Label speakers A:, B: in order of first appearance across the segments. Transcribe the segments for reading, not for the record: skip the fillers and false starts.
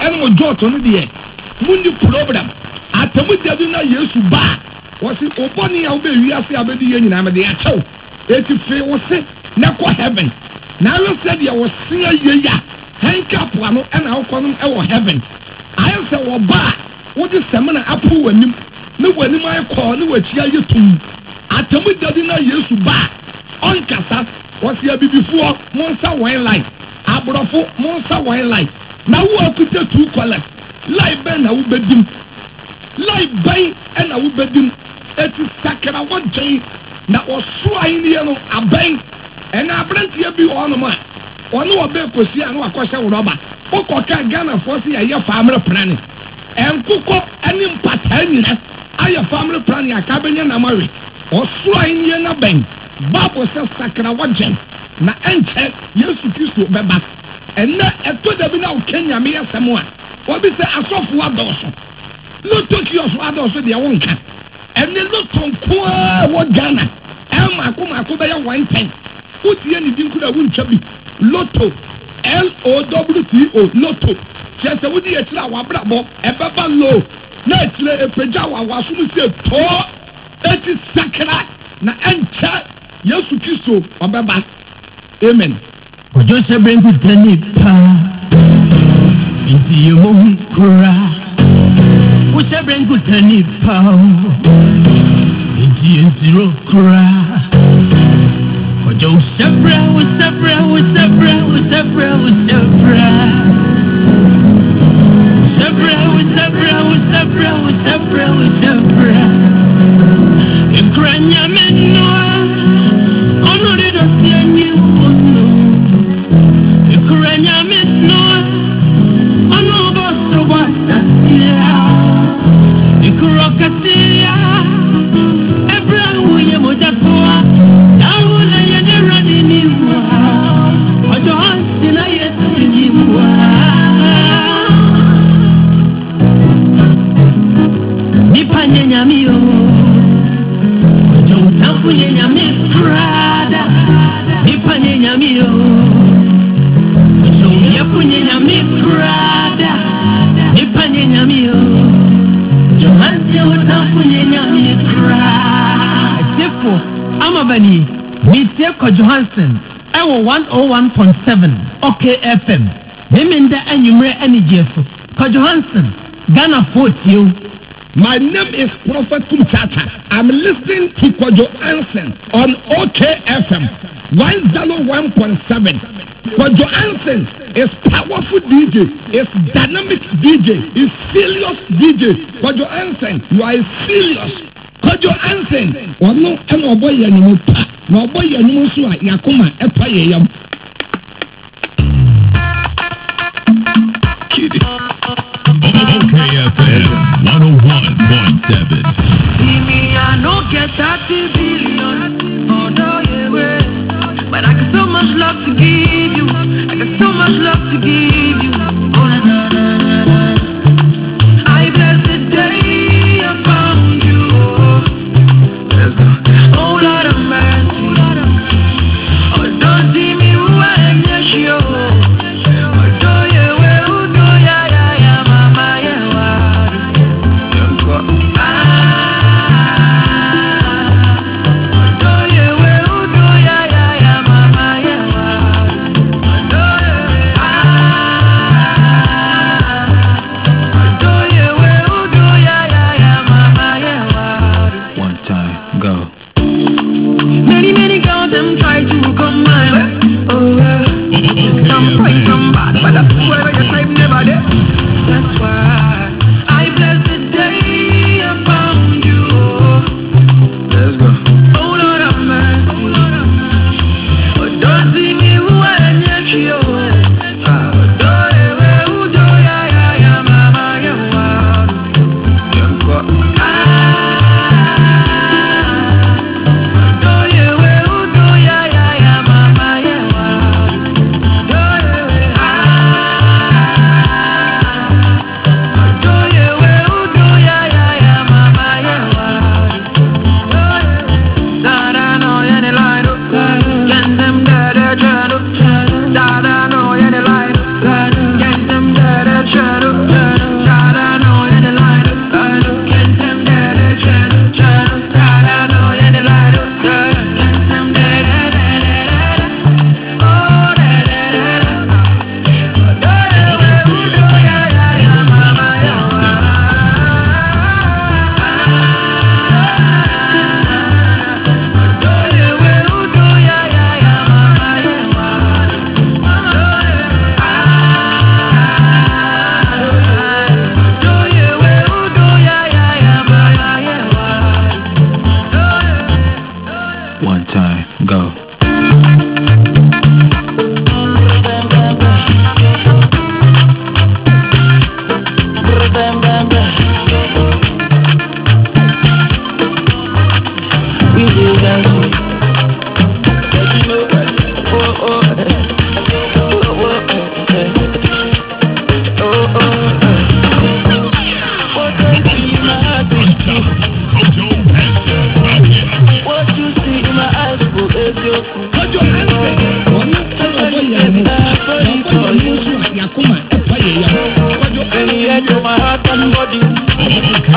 A: and was jot on the air. Mundi problem. Atamu Jaduna Yesu ba. Was it Obani Abe Yasi Abedi and Amadi Acho? 83 was it Nako heaven. Now you said you was singer ya. Hank up one and I'll call him our heaven. I said, well, ba. What is Samana Apu and him? No one in my call, no way, you too. Atamu Jaduna Yesu ba. On Casa was here before Monster Wine Light. Abrafo Monster Wine Light. Now who could take 2 colors? Light Ben, I will bed him. Light Ben, and I will bed him. It is Sakara one chain. Now was swine here no a bang. And I brent here be on my. One no a bell could see and no question rubber. Oko can Ghana for see a year family planning. And Coco and Impatania. I a family planning a cabinet and marry. Or swine here no bang. Bible says Sakara one chain. Na enche Yesu Kristo beba enne eto da bi na Kenya me yasemwa obi se asofu adoso loto ki oso adoso de wonka enne loto nko wo Ghana mako be ya 110 utie ni din kura wuntwa bi loto LOTO loto se wudi e tira wa brabo e beba lo na tire e peja wa wasum se to eti sakra na enche Yesu Kristo obeba. Amen.
B: Joseph Brengu Tanipa Inti Yomon Kura Joseph Brengu Tanipa Inti Yenziro Kura Joseph Johansson, Ewo 101.7, OK FM. Meminda Enyumre Energy. Johansson, Ghana 40.
A: My name is Prophet Kumtata. I'm listening to Kojo Ansen on OK FM 101.7. Kojo Ansen is powerful DJ, is dynamic DJ, is serious DJ. Kojo Ansen, you are serious. Kojo Ansen, ono eno boy animu pa. No boy animu so yakoma epa yeyam.
C: OKFM 101.7.
D: See me, I no get 30 billion. Although you will, but I got so much love to give you. I got so much love to give you. Oh, na, na, na, na, na. I bless the day I found you. Let's go. Oh, Lord of mercy. Oh, don't see me who I am, yes, you.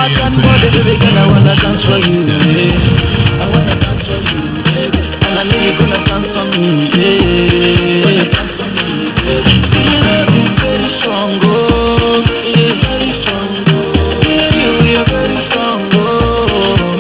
E: Back and body, baby girl, I wanna dance for you. I wanna dance for you, and I know you're gonna dance for me. Your love is very strong, oh, yeah, very strong, oh. You're very strong, oh,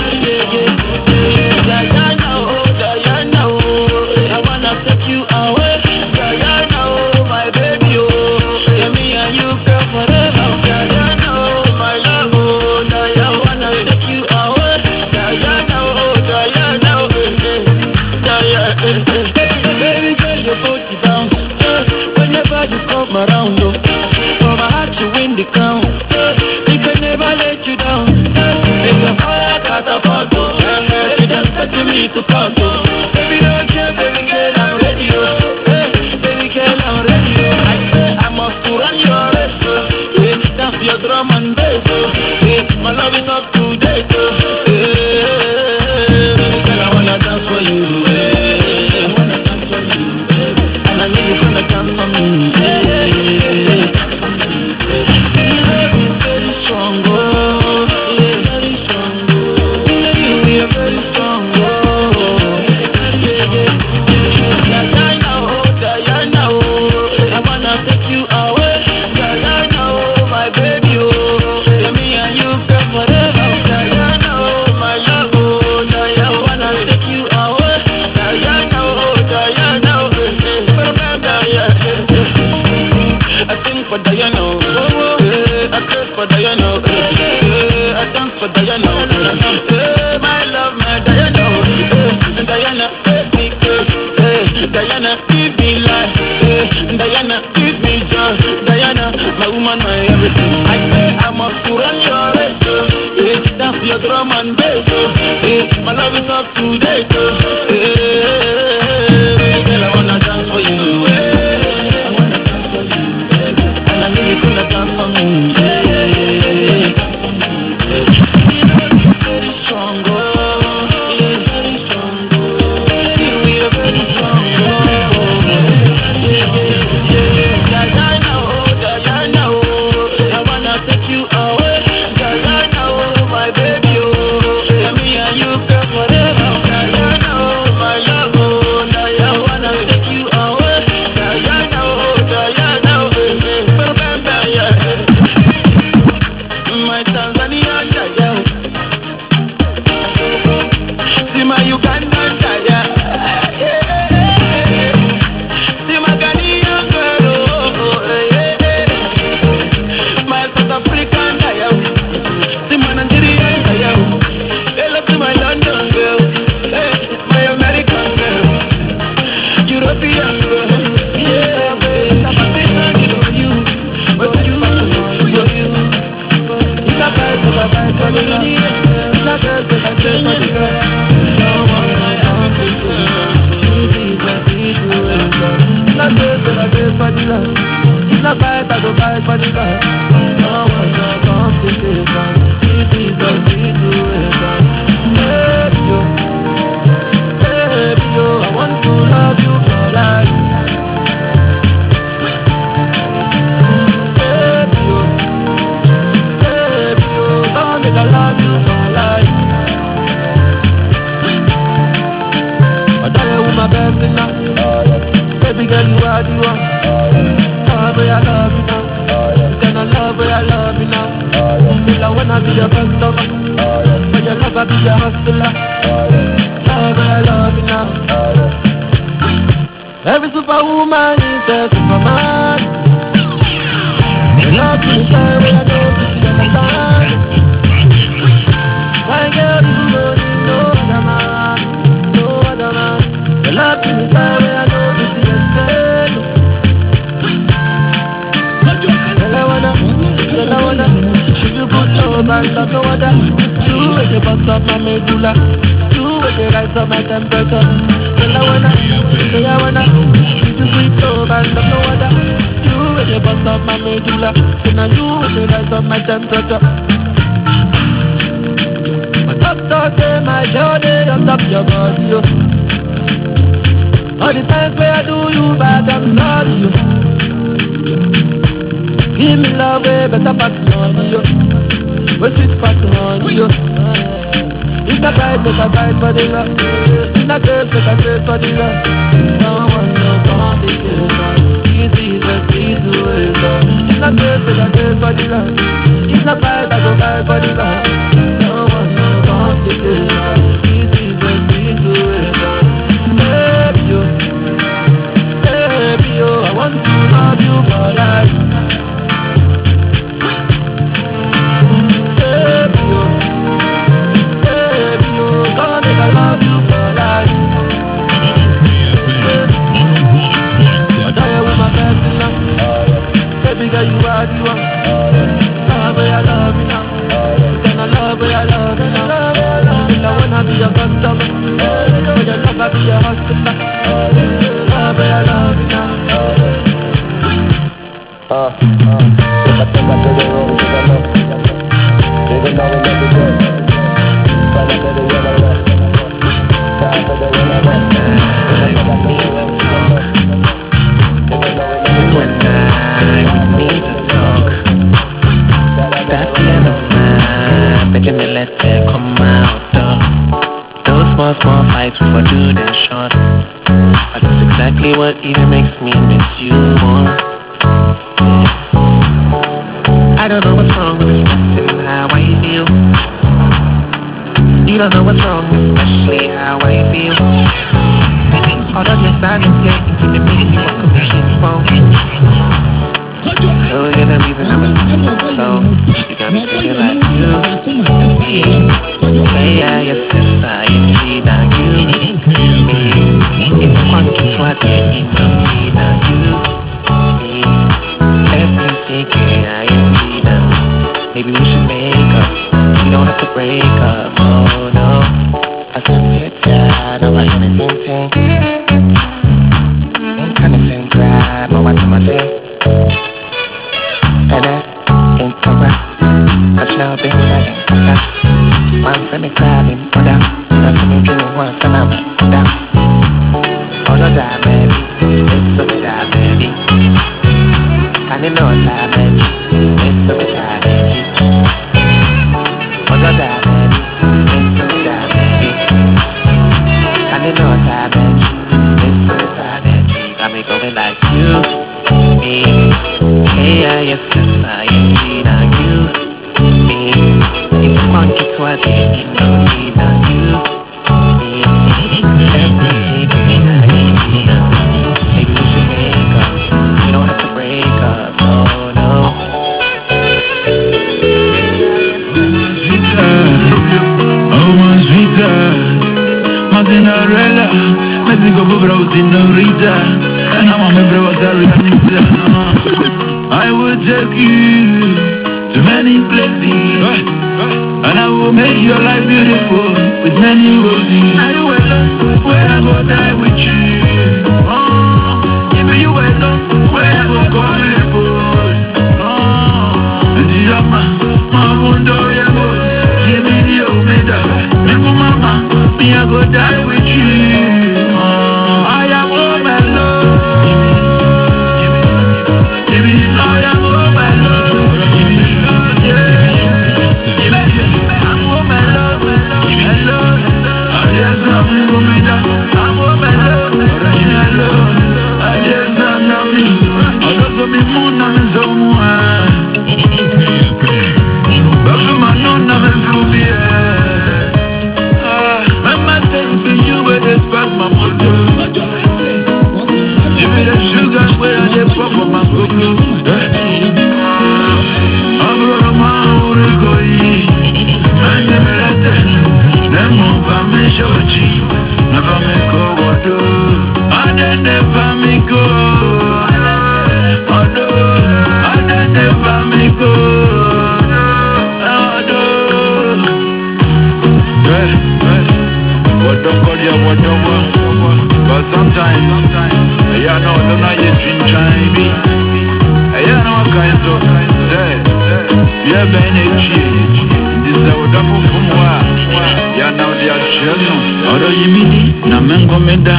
E: Diana, oh, Diana, oh, I wanna take you away. Diana, oh, my baby, oh, yeah, me and you, girl, forever. Diana, oh, my love, oh, Diana, I wanna take you away. Diana, oh, Diana, oh, Diana, baby girl, you put it down. Whenever you come around, oh, for my heart you win the crown. We can never let you down. Make a fire catapult, oh, you just touching me to count, oh. Baby, don't care, baby girl, I'm ready, oh. Hey, baby girl, I'm ready, oh. I say I must to run your race, oh. Hey, dance your drum and bass, oh. Hey, my love is up to date, oh. Hey, baby girl, I wanna dance for you, hey. I wanna dance for you, and I know you're gonna dance for me, hey. Your love is very strong, oh, yeah, very strong, oh. You are very strong, oh, Diana, oh, Diana, oh, I wanna take you away. Diana, oh, my baby, oh, yeah, me and you, girl, forever. Diana, oh, my love, oh, Diana, I wanna take you away. Diana, oh, Diana, oh, I sing for Diana, I curse for Diana, I dance for Diana, my love, my Diana, Diana, make me good, Diana, give me life, Diana, give me joy, Diana, my woman, my everything. I say I must to run your race, dance your drum and bass, my love is up to date, girl, I wanna dance for you, I wanna dance for you, and I know you're gonna dance for me, You know you're very strong, oh, yeah, very strong, oh. You are very strong, oh, Diana, oh, Diana, oh, I wanna take you away. Diana, oh, my baby, oh, yeah, me and you, girl, forever. Diana, oh, my love, oh, Diana, I wanna take you away. Diana, oh, Diana, oh, my Tanzania, Diana, see my Ugandan, Diana, see my Ghanaian girl, oh, my South African, Diana, see my Nigerian, Diana, hello to my London girl, my American girl, European girl, yeah, babe, I'm a bitch, you know you, but you, you got guys for the love, you got girls for the girl, no one can for the love, you got guys for the love, no one can compensation, this is the situation, baby, yo, I want to love you for life. I love you for life. But I am my best now. Baby girl, you are the one. Love where I love you now. Then I love where I love you now. Still I wanna be your customer. But your love I be your hustler. Love where I love you now. Every superwoman is a superman. They love me inside where I know to see the sun. My girl, you don't need no other man, no other man. The love in the time where I know this is a spell. Girl, I wanna, if you put love and love no other. You with the bust of my medulla, you with the rise of my temperature. Girl, I wanna, if you put love and love no other. You with the bust of my medulla, so now you with the rise of my temperature. Doctor say my body on top your body, yo. All the times where I do you bad, I'm sorry, yo. Give me love, way better pass money, yo. What's it back on you? It's not right, make a fight for the love. It's not good, make a fight for the love. No one knows complication. Easy, just easy way, love. It's not good, make a fight for the love. It's not right, I go fight for the love. No one knows complication. Easy, just easy way, love. Baby, yo, I want to love you for life. I love you for life. I die with my best in love. Baby girl, you are the one. Love where I love you now. Gonna love where I love you now. I wanna be your customer. For your love, I be your hospital. Love where I love you now. Take a to the road, take a look. Take a now and let it go. Find a better yellow.
F: When we need to talk, that piano man, begging me let it come out. Those small fights we would do this short, but it's exactly what even makes me miss you more. I don't know what's wrong with expressing how I feel. You don't know what's wrong, especially how I feel. All of your silence, yeah, keeping me in your confusion phone. So you're the reason I'm a so you got me feeling like you. Yeah, yes, society, now you. It's funky, swat, yeah, you know me, now you. F-U-C-K-I-N-G, now. Maybe we should make up. We don't have to break up, oh no. I said sit down, I'm like anything. Kinda sing grab, no one to my thing. And that ain't so rap. Touch now, baby, that ain't so rap. I'm friendly grabbing, what up? That's when you dreaming once and I'm down. Oh no, die, baby. It's so die, baby. And you know it's die, baby. It's so die, baby. Oh no, die, baby. It's so die, baby. And you know it's die, baby. It's so die, baby. Got me going like you, me. Hey, yes, society, now you, me. It's funky, swat, you know me, now you, me. Everything, maybe we should make up. You don't have to break up, no, no.
G: Oh, my sweetheart, Martinarella, Mexico bro, senorita, and I'm on my bro, I will take you to many places, and I will make your life beautiful with many roses. Are you alone? Where I go die with you? Oh, if you alone, where I go call you for? Oh, and the my window, give me the omega, me go mama, me I go die with you. Oh, I am home alone. Give me, I am home alone. I'm home alone, alone. I just love me, omega. I'm home alone, alone. I just love me. I just love me more than someone. My motor. Give me the sugar where I get pop on my cocoa. I'm gonna my going. I'm gonna let them over me shoji. Never me go water. I never me go. I never me go. But sometimes, I know don't know you drink baby. I know what kind of yeah, energy. This is our double from what? Yeah, now they are children. Oro Jimmy, na mengo meda.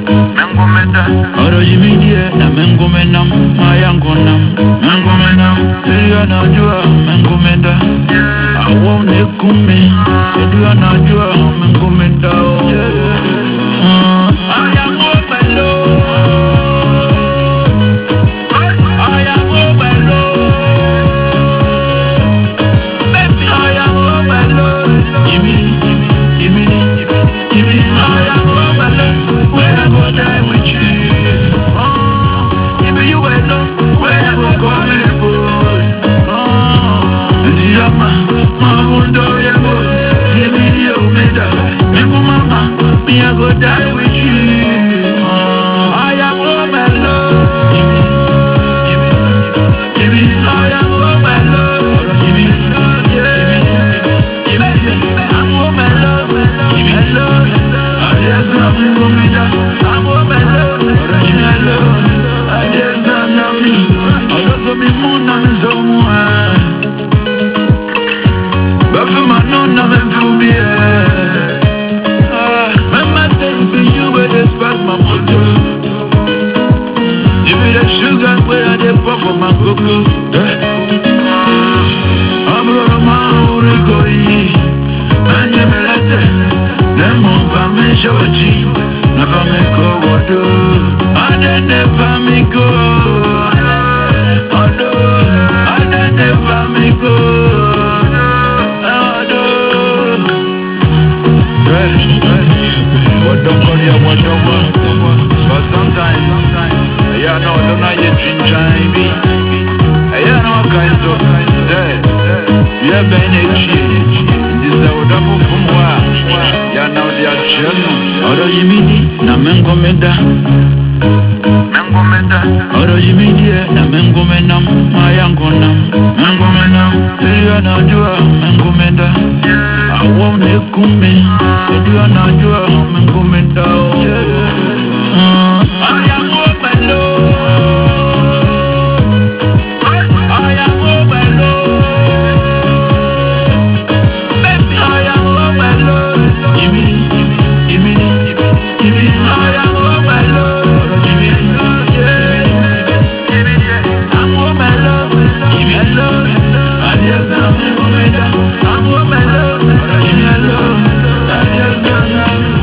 G: Oro Jimmy, na mengo menam, my young gonam, mengo menam. Elia najua mengomenda awone kume Elia najua mengomenda I am overload I am overload baby I am overload give me I am overload where I go die with you if you alone where I go come and put my window, give me the omega. Make mama, me I go die with you. I am overload. Give me, I am overload. Give me, I'm overload. Give me love. I just nothing for me. I'm overload. Give me love. I just nothing. I also be more than so much. But for my non, I'm to be Mama says for you where they spark my motor. Give me the sugar where I dey pop for my cocoa. I'm gonna my Urigo. Man, you me let them. Them on for me, Georgie. Never me go, what do? I never me go. I never me go. But sometimes, yeah, no, don't know you drink baby. Yeah, no kinds of yeah, energy. This is our double from where. Yeah, now they are children. Oro Jimmy, na mengomenda. Oro Jimmy, na mengomenda. Mayangonam, mengomenda. Yeah, now you are mengomenda. I won't come in. You are not your mengomenda. I am overload. I am overload. Baby, I am overload. Give me. I am overload. Give me. I'm overload. Give me love. I just am overload. I'm overload. Give me love. I just am.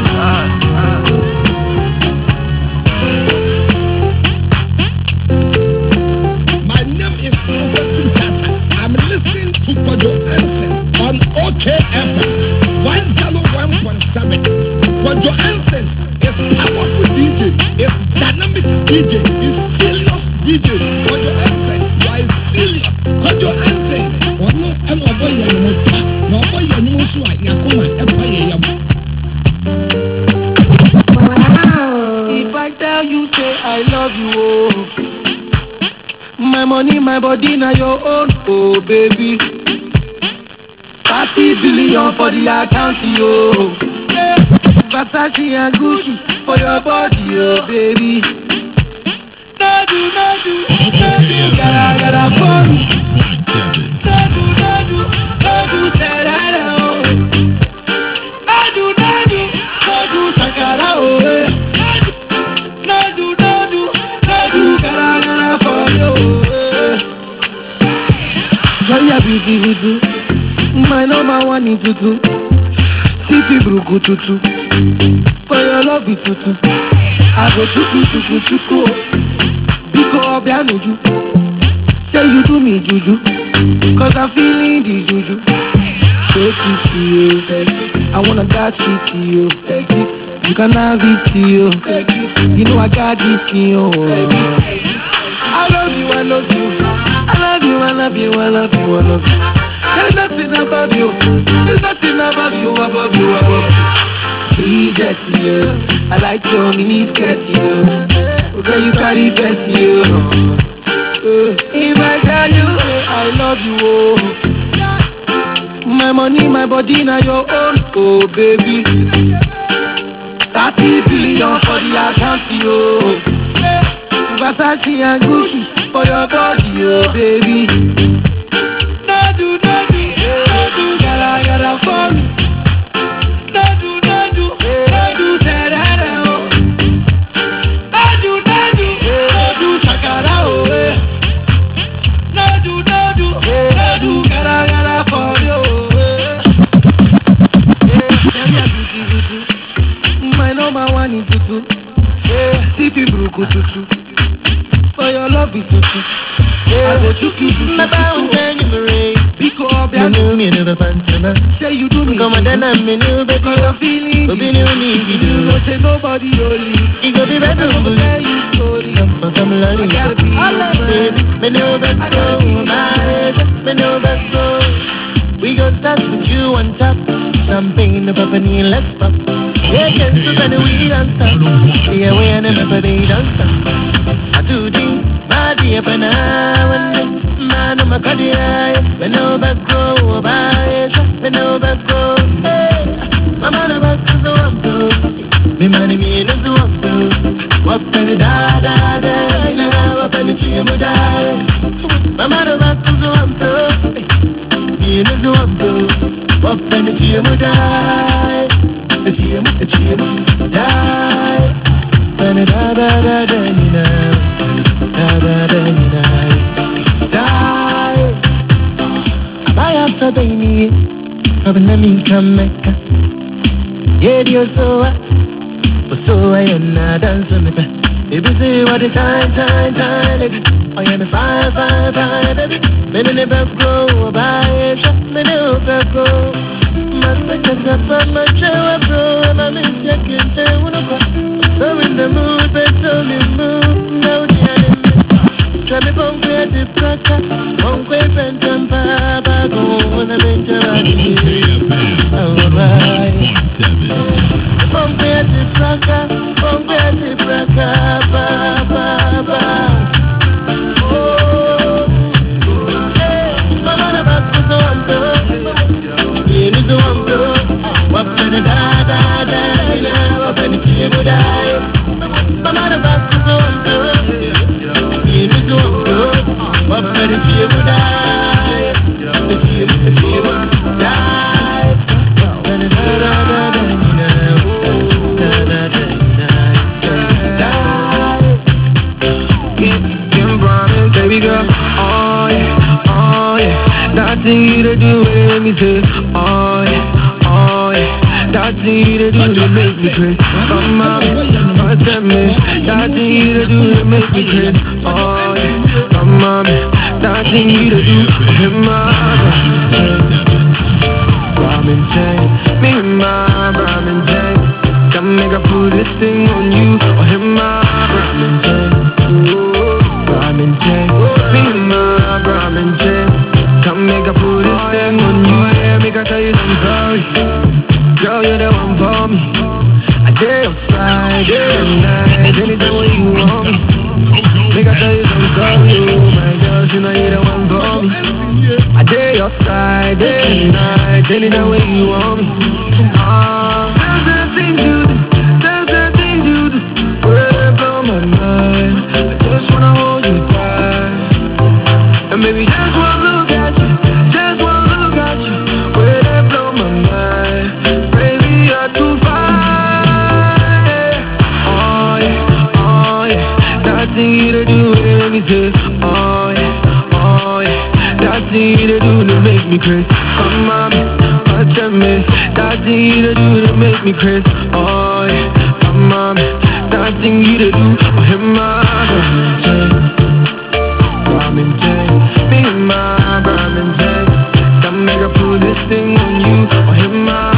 A: KFM 101.7. Kojo Ansen is powerful DJ, is dynamic DJ, is serious DJ. Kojo Ansen, you are serious. Kojo Ansen, ono eno boy ya mota, no boy ya nyusu a yakoma epa yam.
D: If I tell you say I love you, oh, my money, my body, now your own, oh baby. 30 billion for the account, yo. Versace and Gucci for your body, oh baby. No do, gotta for me. No do, da-da-da, oh. No do, sakara, oh. No do, gotta for you. Joya bibi, my number one in tutu. Titi bruku tutu. For your love it tutu. I go tuku. Biko obianuju. Say you do me juju. Cause I'm feeling the juju. So to you. I wanna dance with you. You can have it to you. You know I got this in you. I love you. There's nothing above you. Above you. Please get you. I like your mini skirt, you. Okay, you carry best, you. If I tell you I love you, oh. My money, my body, now your own, oh baby. 30 billion for the account, you. Versace and Gucci for your body, oh baby. No do, gotta for me. No do, da-da-da, oh. No do, sakara, oh. No
F: My bound and you ray. You know me never pantama.
E: Say you do me.
F: Come on, then I'm in you, baby.
E: Cause I'm feeling
F: But you know me,
E: you know say nobody only.
F: you go be better than
E: Tell you story.
F: I'm lonely.
E: I gotta be
F: Baby, me know best go, me know best go. We gon' start with you on top. Champagne, the papa, let's pop. Yeah, can you spend the weed on top? Yeah, we ain't never be done stop. I do the body up and I man, I'm a cardiac. Me know best go, me know best go. Hey, my man about to go up to. Me money me in the up to. What penny da da da, now what penny she mo da. My man about to go up to. Me in the up to. What penny she mo da. She mo da. Penny da da da da, you know, da da da, you know, da. I have to be me, but let me come back. Yeah, you're so so I am not dancing with me. Baby, say what the time, baby. I am a fire, baby. Me never grow, by me never grow. My second up, my shower, bro. And I'm in second, so in the mood, but so me move. Now the enemy. Try me bone creative cracker. Bone creative and papa. Go on a venture. Alright. Bone creative cracker. Bone creative cracker. Papa.
E: Baby girl, oh yeah, that thing you to do when me say, oh yeah, that thing you to do to make me crazy. Mama, tell me, that thing you to do to make me crazy. Oh yeah, mama, that thing you to do, Ramen chain, me my ramen chain. Come make I put this thing on you, or him my ramen chain. Ramen chain, me my ramen chain. Come make I put this thing on you, yeah, make I tell you I'm sorry. Girl, you're the one for me. I day outside, day and night, anytime when you want me. Make I tell you I'm sorry, oh my girl, you know you're the one for me. I day outside, day and night, anytime when you want me. There's that thing you do, there's that thing you do, where blow my mind. I just wanna hold you tight, and maybe just one look at you, just one look at you, where they blow my mind. Baby, you're too fine. Yeah. Oh yeah, that thing you to do, let me say, oh yeah, that thing you to do to make me crazy. Come on, tell me, that thing you to do to make me crazy. Oh yeah, come on, that thing you to do, oh hit my ramen chain, me my ramen chain. Come make I put this thing on you, oh hit my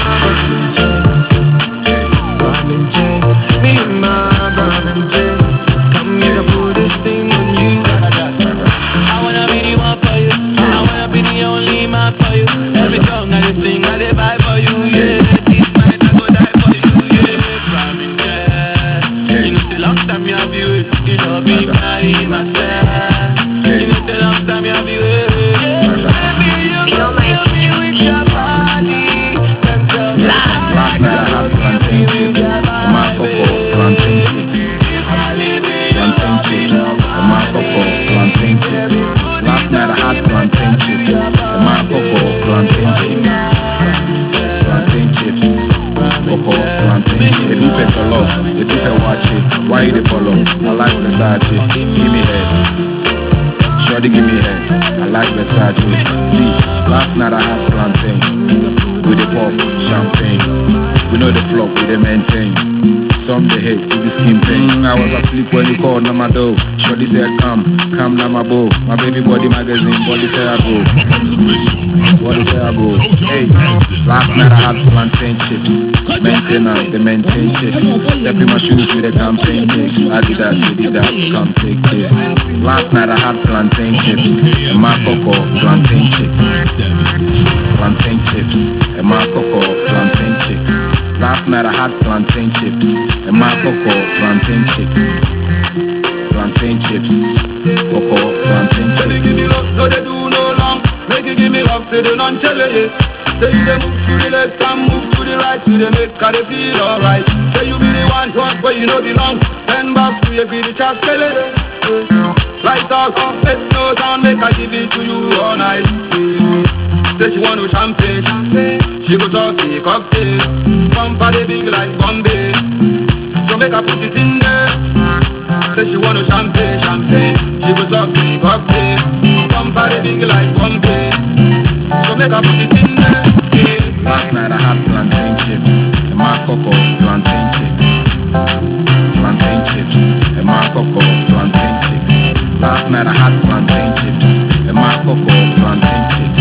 E: ramen chain, me my ramen chain. Come make I put this thing on you. I wanna be the one for you, I wanna be the only man for you. Every song I sing, I dey vibe for you, yeah. This night I go die for you, yeah. Ramen chain, you know the long time you have you, you know be my myself. You know the long time you have you, yeah. Baby, you know me with your body.
H: Last night I had plantain chips, Marco for plantain chips. Plantain chips, Marco for plantain chips. Last night I had plantain chips, Marco for plantain chips. Plantain chips, Marco plantain chips. They do pay for love, they do pay watch it. Why you they follow? I like Versace, give me head. Shorty give me head, I like Versace. See, last night I had plantain. With the pop, champagne. We know the flop, we the maintain. Some they hate, you be skin pain. I was asleep when you called on my door. Shorty said, come now my bow. My baby body magazine, body say I go. Body say I go. Hey, last night I had plantain chips. Maintenance, they maintain chicks. Step in my shoes with a campaign chicks. I did that, come take this. Last night I had plantain chips. And my cocoa, plantain chips. Plantain chips. And my cocoa, plantain chips. Last night I had plantain chips. And my cocoa, plantain chips. Plantain chips. Cocoa, plantain chips.
I: They give me love, no they do no long. Make you give me love, say they don't tell you. Say you they move to the left and move to the right. You they make how they feel alright. Say you be the one where you know belong. Then back to you be the chance, tell it. Light out, make no sound, make I give it to you all night. Say she want no champagne, she go talk the cocktail. Pump the big like Bombay, so make her put it in there. Say she want no champagne, she go talk the cocktail. Pump the big like Bombay, so make her put it in there.
H: Last night I had plantain chips, and my cocoa, plantain chips. Plantain chips, and my cocoa, plantain chips. Last night I had plantain chips, and my cocoa, plantain chips.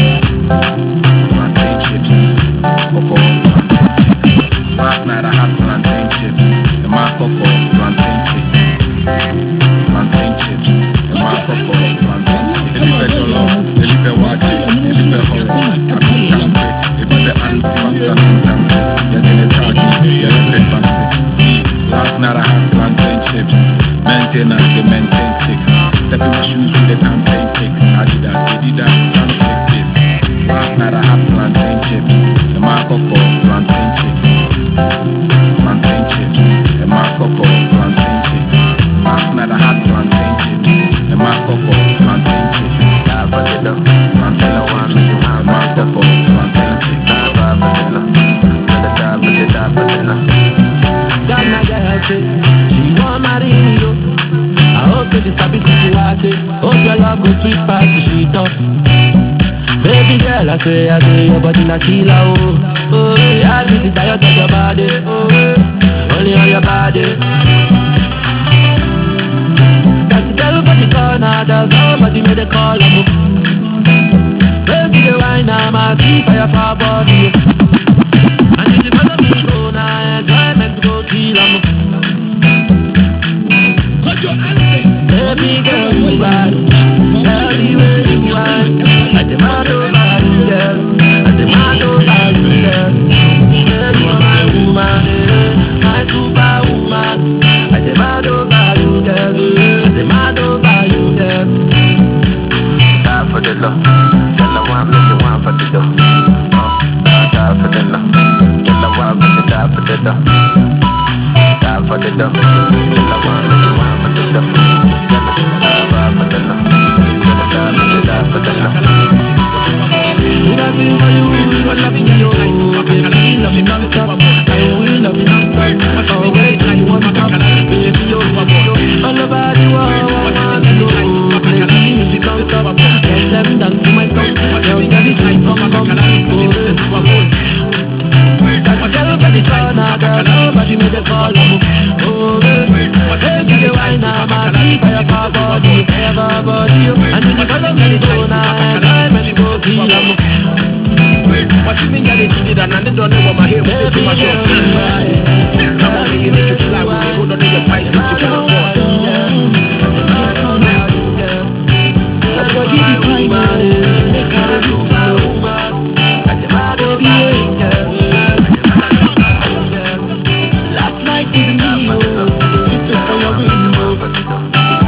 H: Plantain chips, cocoa, plantain chips. Last night I had plantain chips, and my cocoa, plantain chips. Plantain chips, and my cocoa, plantain chips. If you bet your love, if you bet watch it, if you bet horror, I don't jump it. If you bet anti-function, jump it. You're gonna charge me, you're gonna bet fancy. Last night I had plantain chips, maintenance, they maintain chicks. Step in my shoes with the campaign chicks. I did that, come take this. Last night I had plantain chips, and my cocoa, plantain chips. Plantain chips, and my cocoa, plantain chips. Last night I had plantain chips, and my cocoa, plantain chips. Plantain chips, and my cocoa, plantain chips.
J: That my girl say she want marry me, yo. I hope that this happy situation. Hope your love go sweet past the sheet up. Baby girl, I say your body na killer, oh. Oh, yeah, I see tired of your body, oh, only on your body. That's the girl for the corner, there's nobody made a call, I'm baby, the wine, I'm a see fire for body. And if you follow me, go now, enjoyment go kill, I'm baby girl, you are, tell me where you are. I demand over you, girl. I demand over you, girl. Girl, you're my woman, my superwoman. I demand over you, girl. I demand over you, girl. Die for the love. Tell her one, make you one for the dough. Die for the love. Tell her one, make you die for the dough. Die for the dough. Tell her one, make you one for the dough. Die for the love. Die for the love. Loving for you, loving you, baby, love me non-stop. I will love you non-stop. Always I want to stop, baby, you, all about you, I want to know. Baby, music non-stop. Let them dance to my song. Now daddy time come. That's a girl for the corner, girl, nobody made a call. Oh, baby, the wine, I'm a deep fire for body, ever body. And if you follow me, go now, I'm a go kill them. What you mean, girl, it's done, and they don't know what my hair was to my shop. Come on, you make it fly with me, who don't know your price, you can afford. That's what you be fine, make her do my woman. And the man will be last night with me, sipping for your window.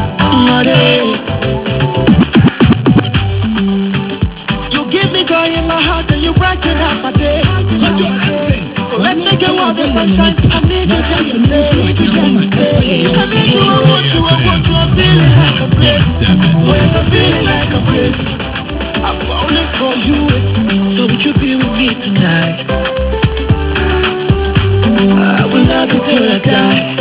J: You give me joy in my heart and you brighten up my day. So let's make a world of sunshine. I need you just to stay. I need you, I want you, I'm feeling like a place. When I'm feeling like a place, I'm falling for you. So would you be with me tonight? I will love you till I die.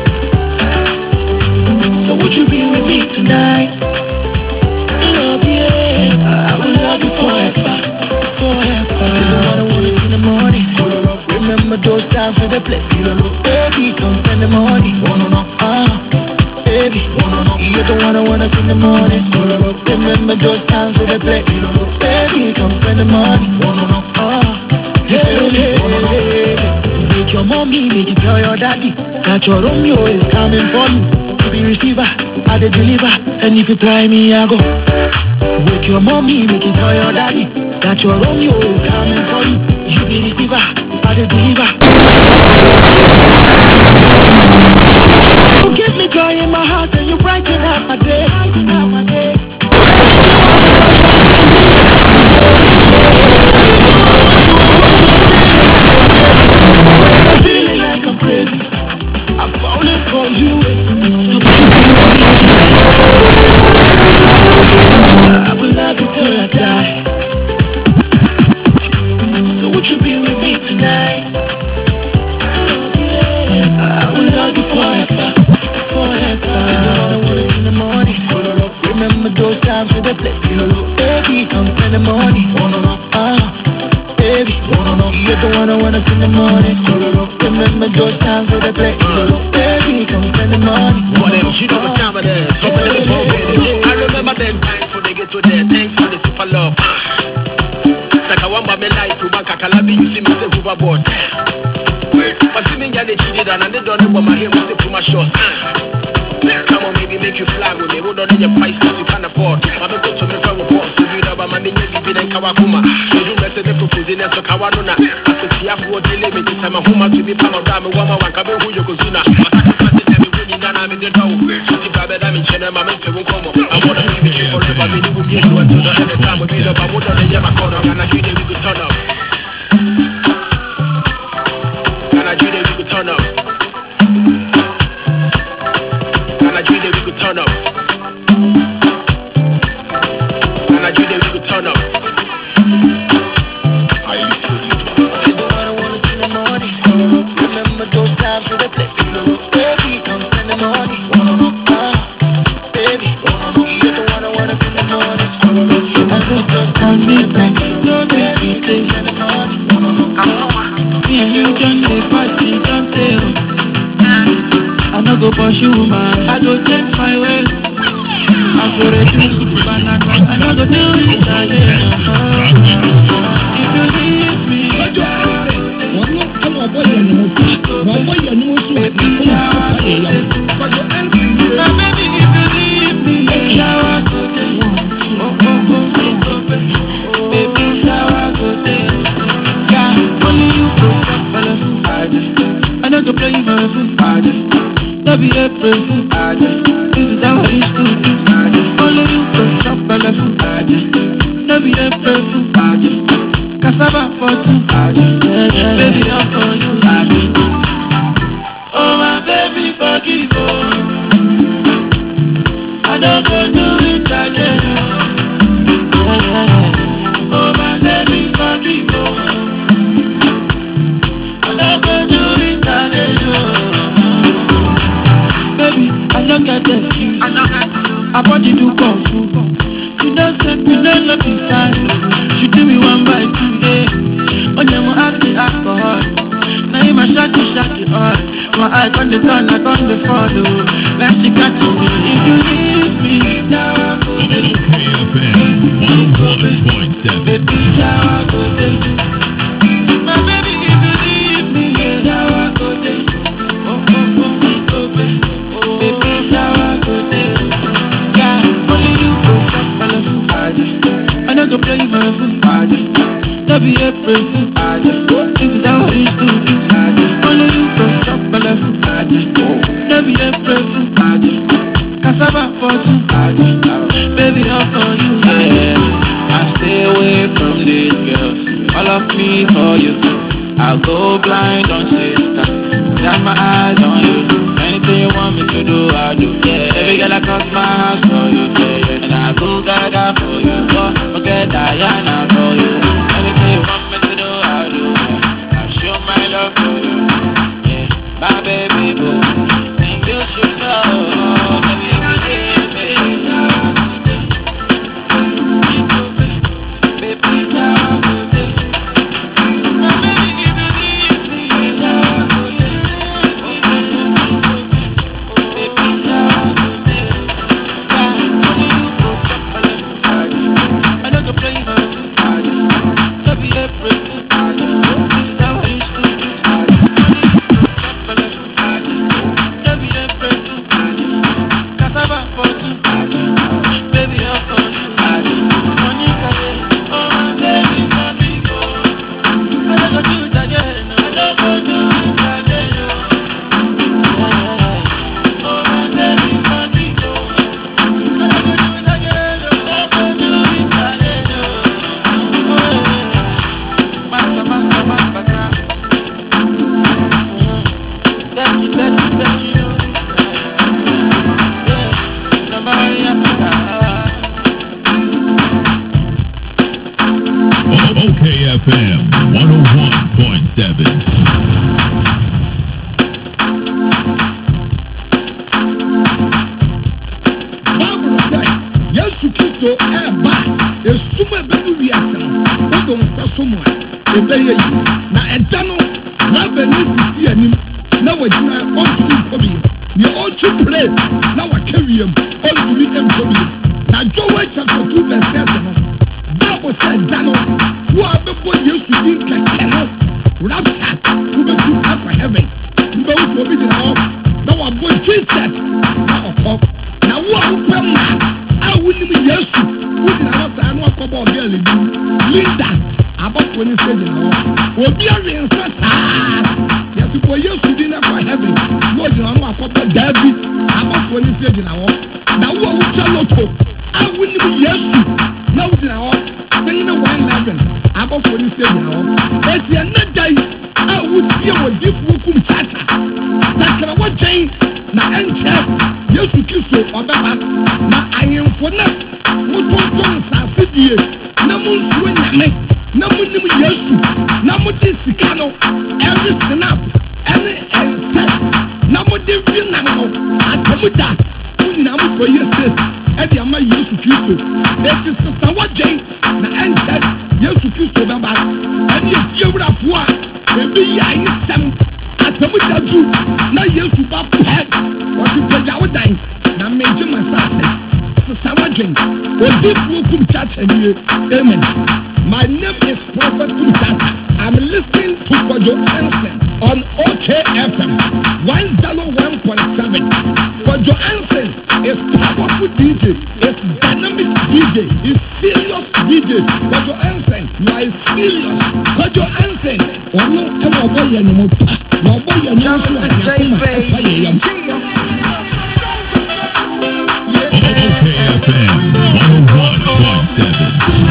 J: So would you be with me tonight? Love you, I will love you forever, forever. Till the water wanna in the morning. Remember those times with the place. Baby, don't spend the the play. Baby, come spend the money. Make your mommy, make you tell your daddy that your Romeo is coming for you. To be receiver, I dey deliver, and if you try me, I go. Wake your mommy, make you tell your daddy that your Romeo is coming for you. You be receiver, I dey deliver. You give me joy in my heart and you brighten up my day. I'm feeling like I'm crazy. I'm falling for you. I will love you till I die. So would you be with me tonight? I will love you forever. I want it in the morning. Remember those times with the play. Baby, come spend the money. Baby, you're the one I wanna spend the money. Remember those times with the play. Baby, come spend the money.
K: She know what time it is. I remember them times when they get to there. Thanks for the super love. Like I want my life to bank a calabi. You see me say hoverboard. But see me get cheated and they don't know what my hair was to my short. Come on, maybe make you flag with me. Hold on in your price that you can't afford. I'm going to me from report. So you know about my name, you be in Kawakuma. You do mess with the proposing as a Kawanuna. I could see how you delay me. This time I'm home to be Pama Dama, Wama, Wakabe, who you go sooner. I'm in the door. See, Baba, I'm in China, my mentor won't come up. I want to be with you forever. I mean, you will be able to do that every time we be up. I would not let you back on. And I do that we could turn up. And I do that we could turn up. And I do that we could turn up. And I do that we could turn up. I don't want to see the morning. Remember those times with the play. Baby, come spend the money. Baby, you're the one I wanna spend the money. I just don't need that. Don't make me spend the money. Me and you done the party, don't tell. I no go pursue man, I go take my way. I go reduce the banana, I no go do it again. If you leave me, I know to play my food, don't be afraid, this is how I used to do. Only you can shop my food, don't be afraid, cassava for two, baby I'm for you. Oh my baby forgive I don't go do it again. Oh my baby forgive I don't go do it again. Baby, I don't get that. I want you to go food. You don't set me down up inside. She do me one by two. On your ask me alcohol. Now you my shaki all. My eye on the turn, I on the follow. Like she catching me. If you leave me now, I go
C: KFM 101.7.
J: baby, now I go my baby, if you leave me now I go baby, now I go yeah, only you go stop my love. I know to play my food. Don't be afraid, this is how I used to do. Only you can stop my love. Don't be afraid, cassava for two. Baby, I'm for you. I stay away from these girls. All of me for you. I'll go blind on sister. Got my eyes on you. Anything you want me to do, I'll do. Yeah, every girl I cross my house for you. Yeah, and I go gaga for you. Forget Diana for you. Anything you want me to do, I'll do. I'll show my love for you. Yeah, my baby boo. Think you should know. Baby,
C: FM 101.7.
A: Yesu Kristo eba esuma bedu wiase no odo nsa so mo ebeye yi na eda no na beni sisi anim na wagina ontumi nkobi ni ontu pray na wakawiem ontumi nkobi na Joel chapter 2 verse 7 no Bible said that no wo abebo Yesu din keke no rapture wo be to akwa heaven wo so bi na ho na wabo Jesus na okọ na wo awopem na awunim Yesu wudi na wasa no akobo girl bi Linda abako ni stage na wo obi awensa saa yesu bo Yesu di na for heaven wo di na no akobo David abako ni stage na wo na wo chaloto awunim Yesu na wudi na wo sing na 111 abako ni stage na wo eti na dai awudi wo difu kum tata takra wo gyen na enche Yesu Kristo obeba na ayemfo na mutonton safidie na munsuo nyame na munim Yesu na mudi sika no every snap any ense na mudi vinam no atamuda unina mu ko Yesu e di ama Yesu Kristo eti sister wagyen na enche Yesu Kristo baba eni efiewrafo a ebi ya isem atamuda du na Yesu ba pet what you pay your dime na meje masase sister wagyen odifu kum church amen. My name is Prophet Kumtata. I'm listening to Kojo Hansen on OKFM 101.7. Kojo Hansen is powerful DJ, is dynamic DJ, is serious DJ. Kojo Hansen, you are serious. Kojo Hansen, ono ewa boye ni mo pa, no boye ni so na kuma fa ye yam.
C: OKFM 101.7.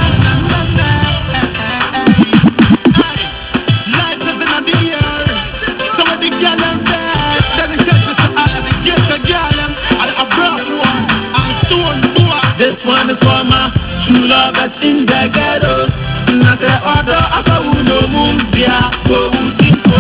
J: This one is for my true lovers in the ghettos. Not the order of a uno mumbia, go utinko.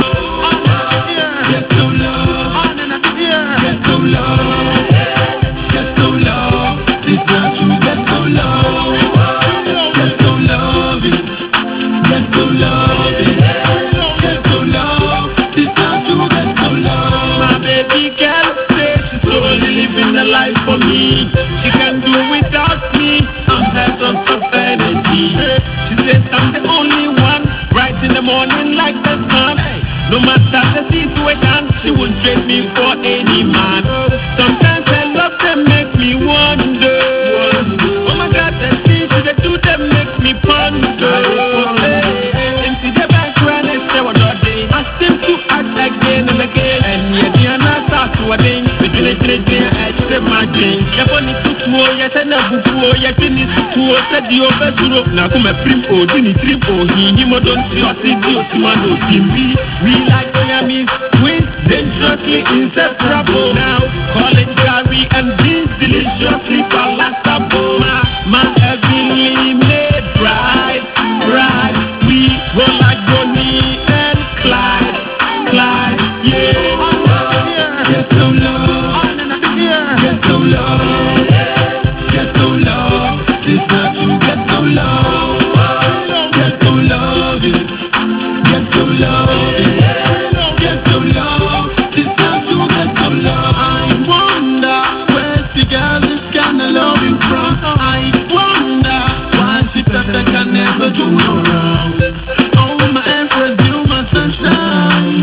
J: Get so low, get so low, get so low. This not true, get so low, get so low, get so low, get so low. This not true, get so low. My baby girl says she's slowly living the life for me. She can do without me. I'm her source of energy. She says I'm the only one, bright in the morning like the sun. No matter the situation, she won't trade me for any man. Sometimes her love them make me wonder. Oh my God, the things she do them make me ponder. And see the back when they say what they ask them to act again and again. And yet they are not start to a thing. Between the three, I say my thing. If only yes, I never go. Yes, finish to said the over. Now come a prim or dini trip or he more don't see us in the Osimano team. We like Miami's twins, dangerously inseparable. Now calling Gary and beans deliciously palatable. My heavenly made bride. We go like Bonnie and Clyde, yeah. Get so low, get so low. Get so low, this not true, get so low. Get so low, get so low, get so low. This not true, get so low. I wonder where she got this kind of loving from. I wonder why she felt that I never do no wrong. Oh my empress, you my sunshine.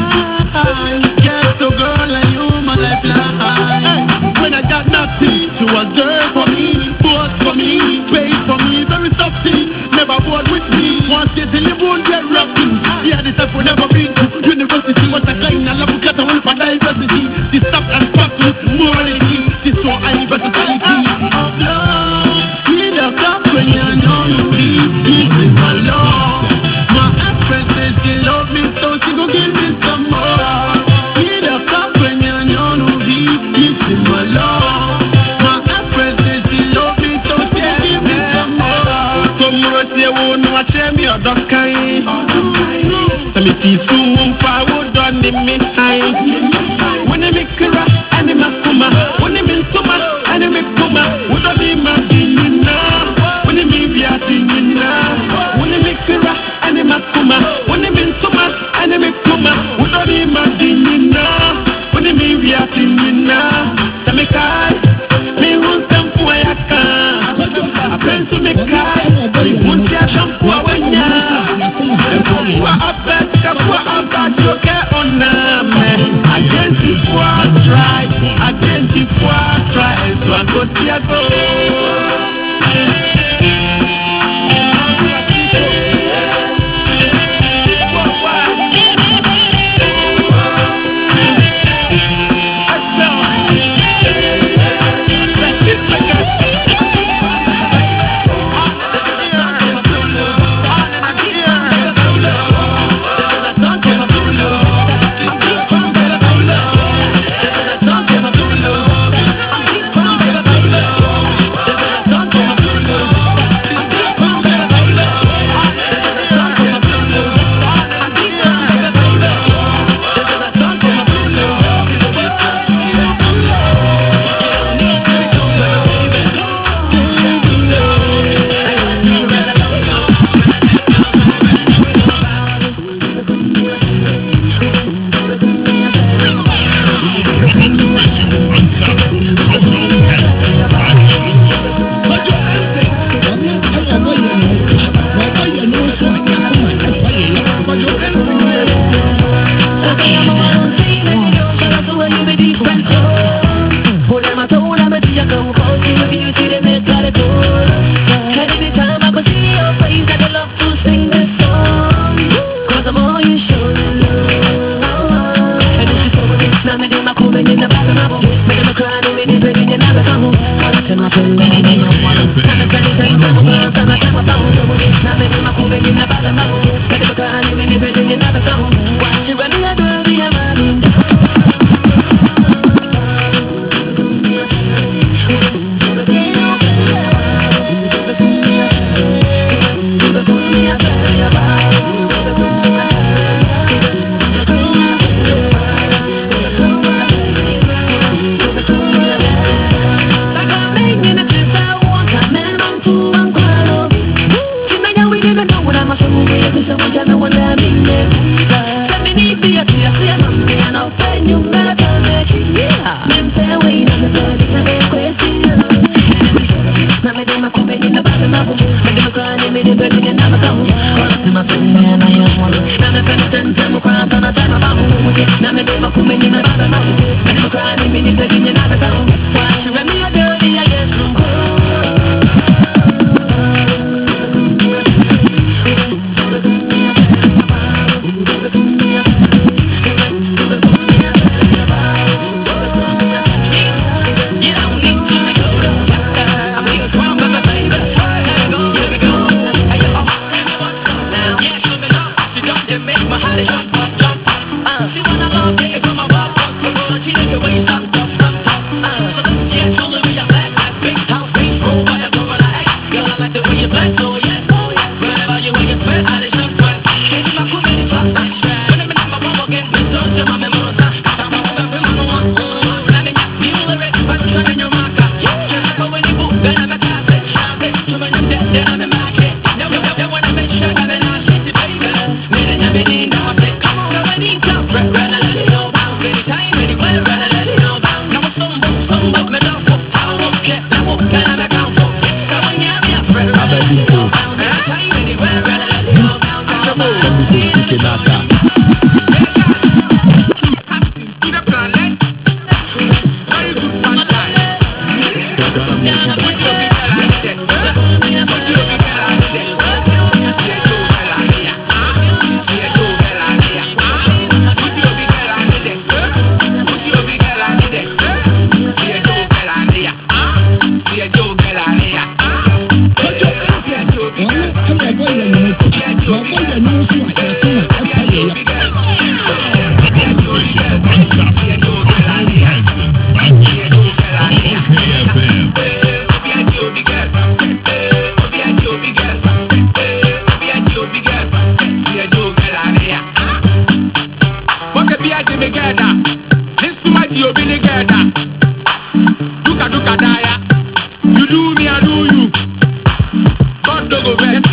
J: Get so girl like you my lifeline. When I got nothing, she was there for me, fought for me, paid for me, very softy, never bored with me. Once they live on their rapping, yeah, this stuff will never be to university. What a kind of love, got a one for diversity. She stopped and sparked with morality. She saw I versatility of love. Need a cup when you know you need.
K: Mrosie wo no achemi odokai. Sami ti su mfa wo don ni mi hai. Woni mi kira ani makuma, woni mi ntuma ani mi kuma. Wo do bi ma dinina. Woni mi bia dinina. Woni mi kira ani makuma, woni mi ntuma ani mi kuma. Wo do bi ma dinina. Woni mi bia dinina. Sami kai mi hun sampu ayaka. Apensu mi kai. Muntia shampoo wenya. Kwa abet kwa abat yo ke oname. Identify try. So I go tiago.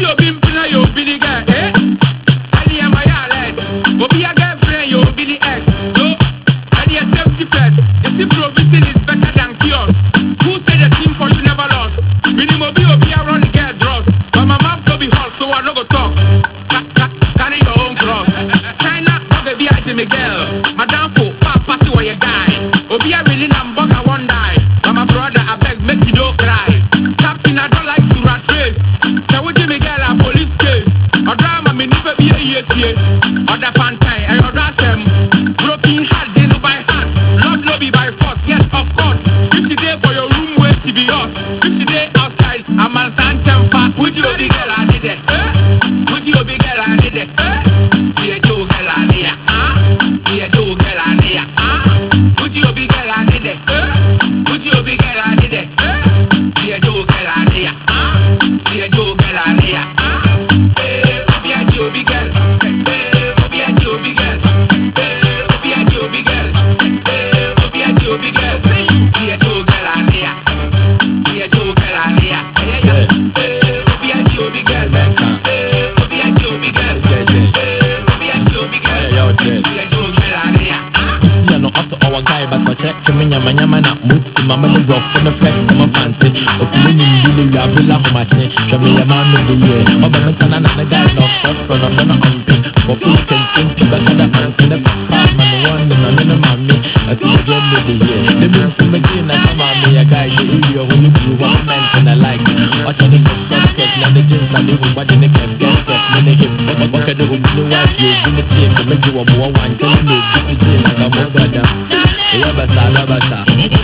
L: you been play, you Billy girl, eh? I am my alert. Obi a girlfriend, you Billy X. No, I need a safety first. You see, provision is better than cure. Who said the team for you never lost? Minimum Obi a run get dropped. But my mouth go be hot, so I no go talk. Carry your own cross. China, baby, I see Miguel. Madame for papa, see where you die. Obi a really number one die. But my brother, I beg, make you don't cry. Captain, I don't like to rat race. Now with Miguel, a police case. A drama, me never be a year. Other fantai, I order them. Broken heart, they no by heart. Love no be by force, yes, of course. 50 days for your room, wait to be yours. 50 days outside, I'm a Sanchez fat. Would you be girl, I did it? Would you be girl, I did it? Yeah, Joe, girl, I did it. Yeah, Joe, girl, I did it. Would you be girl, I did it? Would you be girl, I did it? Yeah, Joe, girl, I did it. Yeah, Joe, girl, I did it. Obi a Joe, big girl. Obi a Joe, big girl. Obi a Joe, big girl. Obi a Joe, big girl. Yeah, Joe, girl, I did it. Yeah, Joe, girl, I did it. Obi a Joe, big girl. Obi a Joe, big girl. Obi a Joe, big girl. Yeah, Joe, girl, I did it.
M: Yeah, no, after our guy, but I check me, nyama na move to my money rough for the flex to my fancy. Opinion, you will have a laugh my chin. Show me a man of the year. My banana and the guy, no, front of the unpick. For food and think to back at the hands in the past, man, the one, the man, and the mommy. I think the end of the year. The moon from the gym, and come on, me a guy, you will only do one man, and I like. Watch on the subject, now the jeans, and the woman in the camp, get when they give. What can do with the wife, you in the team, the make you a more one, tell me, the gym, like a more brother. Labasa, labasa.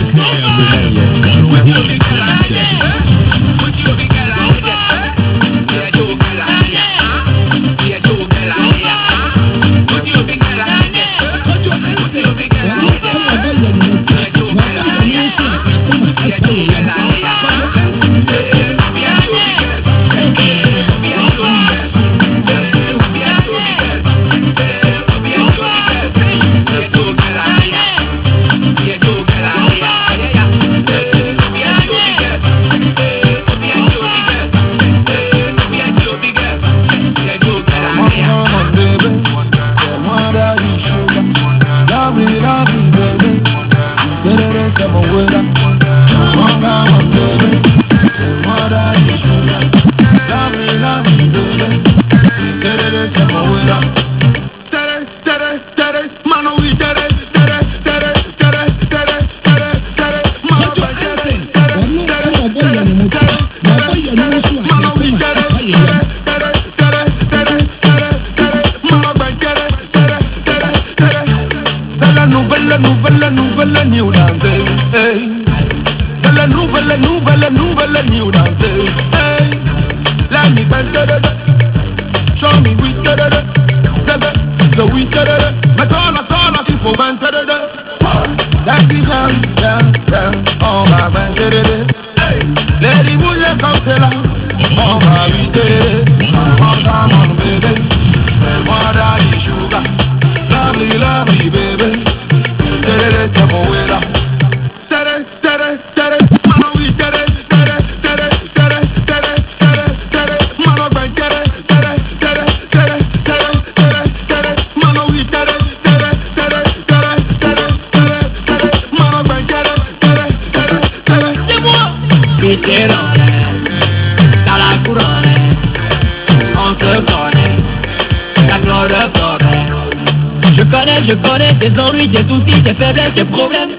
N: Je connais tes ennuis, tes soucis, tes faiblesses, tes problèmes.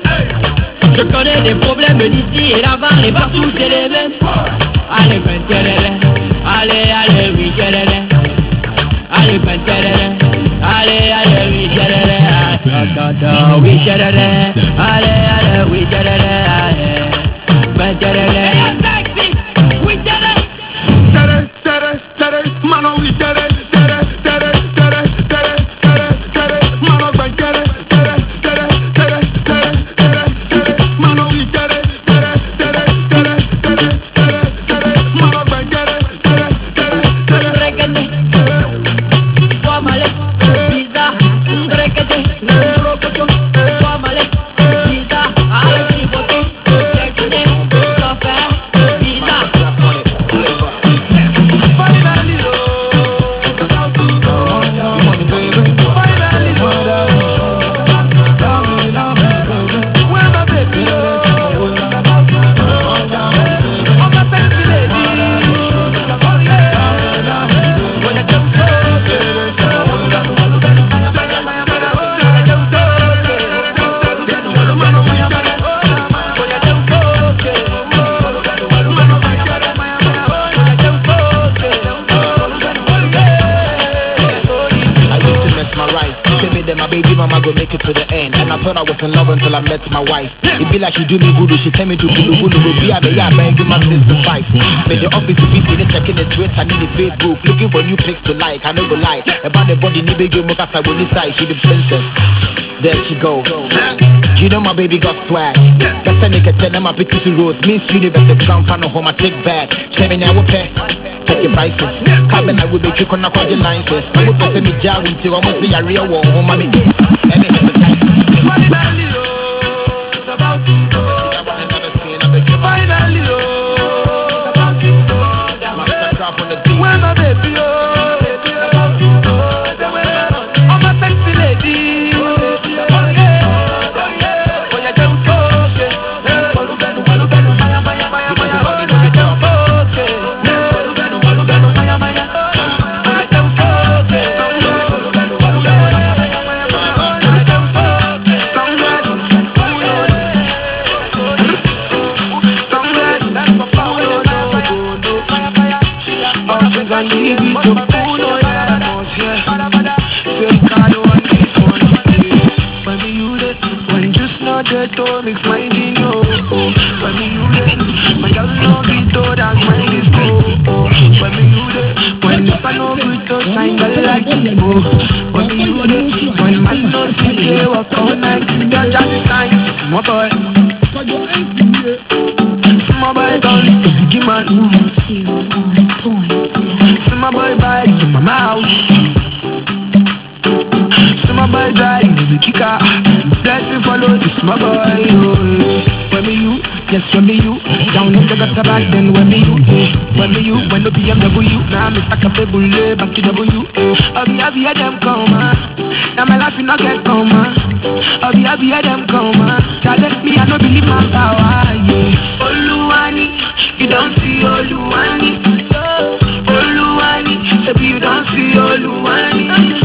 N: Je connais des problèmes d'ici et là-bas et partout, c'est les mêmes. Allez, ben, allez, allez, oui, allez, ben, allez, allez, oui, oui, allez, oui, ben,
K: baby mama go make it to the end. And I thought I was in love until I met my wife. It be like she do me voodoo, she tell me to go be a beya bang my sis to fight. But the office to be seen checking the Twitter and the Facebook, looking for new pics to like. I no go lie about the body ni big mo kasa go side. She the princess. There she go. You know my baby got swag. Better nigga tell them my pictures to rose. Miss Universe exam fan home I take back. Check me now pay. Take your prices. Cabin I will be trick on a quad license. I will put me jar with you. I must be a real one. Home I mean. And it has a time. Finally, oh, it's about to go. Finally, oh, it's about to go. Mastercraft on the beat. Where my baby, oh, baby, about to go. I'm a sexy lady. Mix my dino, when me you there, my girl no be told as mine is go. When me you there, when if I no good to shine the light, when me you there, when man no see they walk all night, they're just sign, my boy. My boy done, biggie man. My boy buy in my house. My boy drive the kicker. Blessing follow this my boy. When me you, yes when me you. Down in the gutter back then when me you. When me you, when the BMW. Now me stack up the bullet back to W. I'll be happy at them come on. Now my life not get come on. I'll be happy at them come on. Challenge me I no believe my power. Yeah. Oluwani, you don't see Oluwani. Oluwani, baby you don't see Oluwani.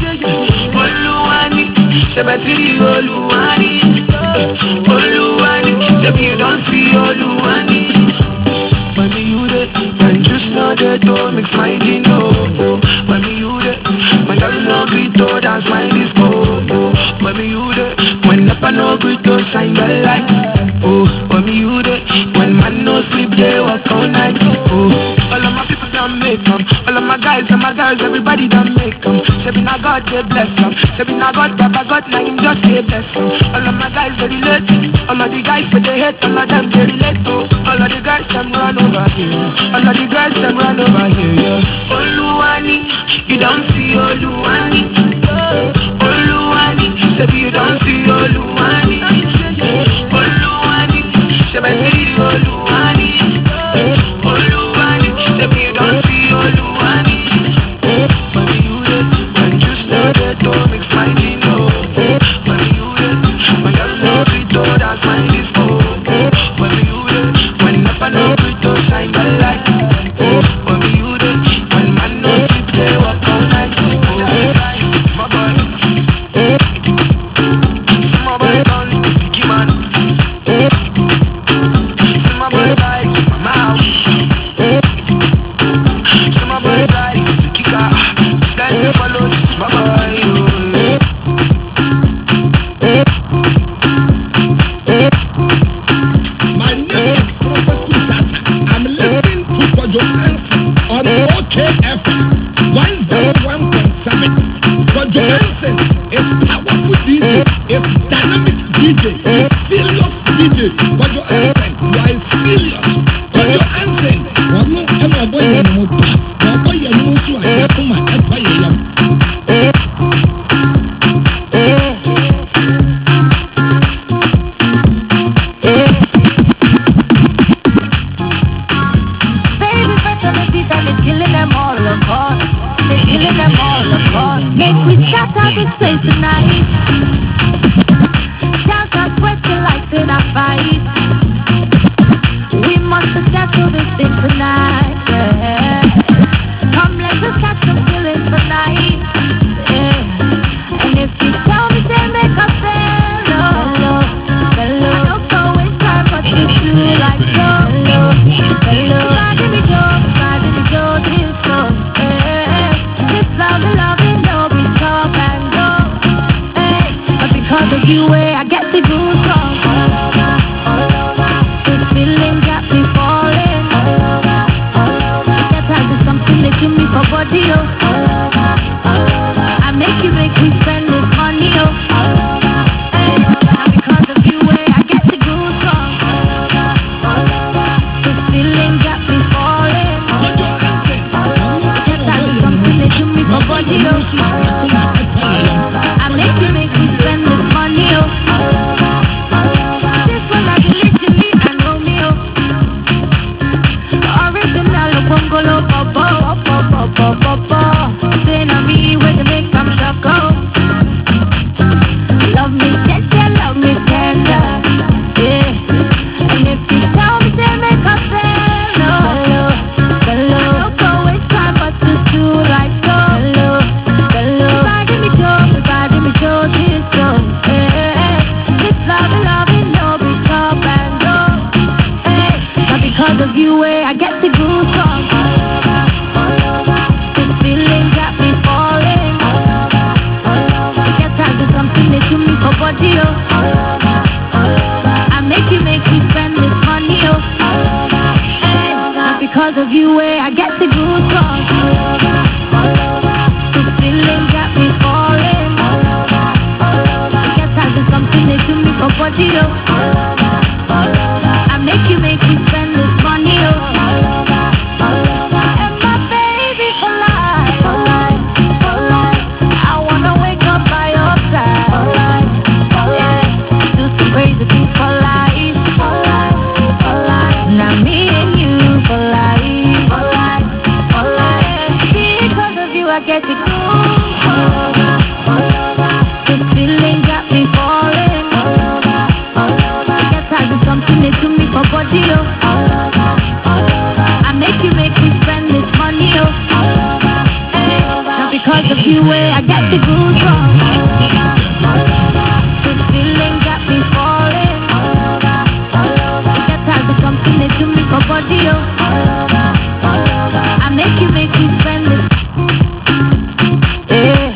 K: Sebatiri Oluwani, Oluwani, baby you don't see Oluwani. When me you there, when just know they don't mix my dino. When me you there, when girl no green to dance my disco. When me you there, when never no green to shine the light. Oh, when me you there, when man no sleep they walk all night. Oh. All of my people done make them. All of my guys and my girls, everybody done make them. Say be not God, they bless them. Say be not God, Papa God, now him just say bless them. All of my guys, they relate. All of the guys, but they hate. All of them, they relate to. All of the guys, them run over here. All of the guys, them run over here, yeah. Oluwani, you don't see Oluwani. Oluwani, say you don't see Oluwani. Oluwani, say be see Oluwani. Oluwani, baby you don't see Oluwani. When you there, when you know they don't mix my dino. When you there, when girl no be told as mine is go. When you there, when never no be to shine the light. When you there, when man no sleep they walk all night. My boy, my boy done biggie man. My boy like my house.
O: of you where I get the goosebumps. This feeling got me falling. Get out of something that you me for body, oh. I make me spend this money, oh. Now because of you where I get the goosebumps. This feeling got me falling. Get out of something that you me for body, oh. I make me spend this money, oh. This one like literally and Romeo. Original Bungalow, say na me where to make some shako. Love me tender, love me tender, yeah. And if you tell me to make a fellow, don't go waste time but to do like so. Everybody me show this so, yeah. This love, no be top and go, hey. But because of you, I get the goosebumps. This feeling got me falling. Get out of something that you me for body, oh. I make you spend this money, oh. Hey. But because of you, I get the goosebumps. This feeling got me falling. Get out of something that you me for body, oh. I make you spend this money, oh. And my baby for life, for life, for life. I wanna wake up by your side, for life, for life. Do some crazy things for life, for life, for life. Now me and you for life, for life, for life. Because of you I get it good. This feeling got me falling. Get out of something that to me for body, oh. I make me spend this money, oh. Hey. Now because of you, I get the goosebumps. This feeling got me falling. Get out of something that to me for body, oh. I make me spend this. Yeah.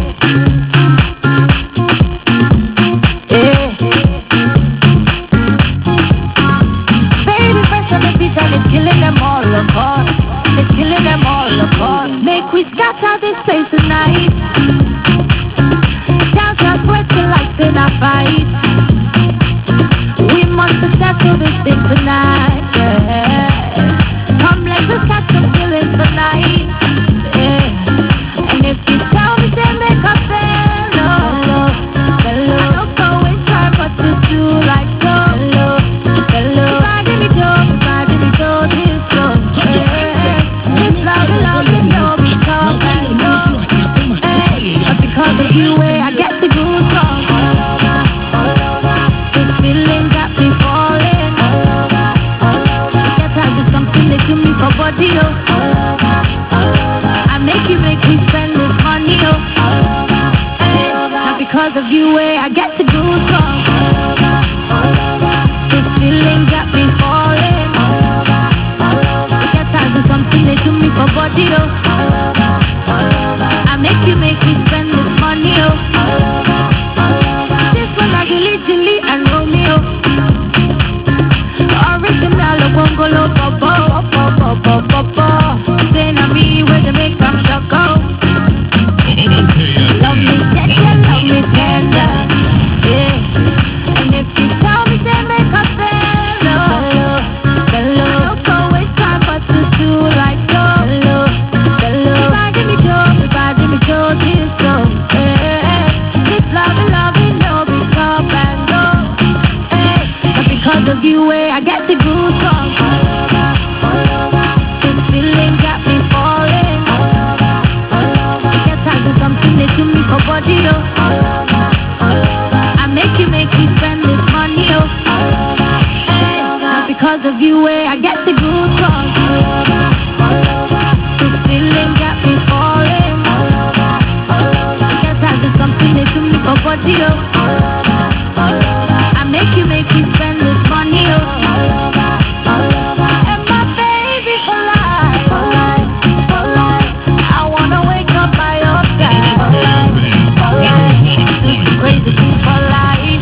O: It's killing them all apart. It's killing them all apart. Make we scatter this place tonight. Dance and sweat till like in a fight. We must settle this thing tonight, yeah. Come let's just catch some feelings tonight, yeah. And if you tell me to make a fellow, I don't go waste time but to do like so. Because of you, I get the goosebumps. This feeling got me falling. Get out of something that you me for body, oh. I make me spend this money, oh. Hey. Now because of you, I get the goosebumps. This feeling got me falling. Get out of something that you me for body, oh. I make me spend this money, oh. This one like Lily and Romeo. Original Bungalow, say na me where to make some shako. Love me tender, yeah. And if you tell me to make a fellow, don't go waste time but to do like so. Everybody me show this so, yeah. This love, no be stop and go, hey. But because of you, I get the goosebumps. This feeling got me falling. Get out of something that you me for body, oh. I make me spend this money, oh. Hey. Not because of you, I get the goosebumps. This feeling got me falling. Get out of something that you me for body, oh. I make me spend this money, oh. And my baby for life, for life, for life. I wanna wake up by your side, for life, for life. Do some crazy things for life.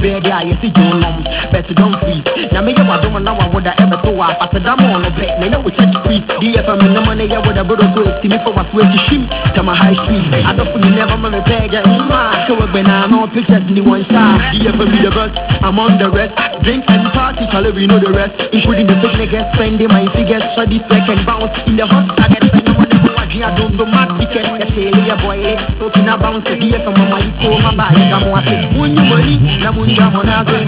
N: baby, I see you long. Better don't freeze. Now me you don't know what I ever thought. I said I'm on a bet. They know we check street. The FM in the money, I would have brought to me for what's way to shoot. To my high street. I don't put never my bag. So when I know pictures in the one side. The FM the best. I'm on the rest. Drink and party, tell we know the rest. Including the fitness guest, spending my figures. So this second bounce in the hot target. I don't do my ticket. I say, yeah, boy, talking about the year from my equal, my body. I'm watching when you money, I'm on your money.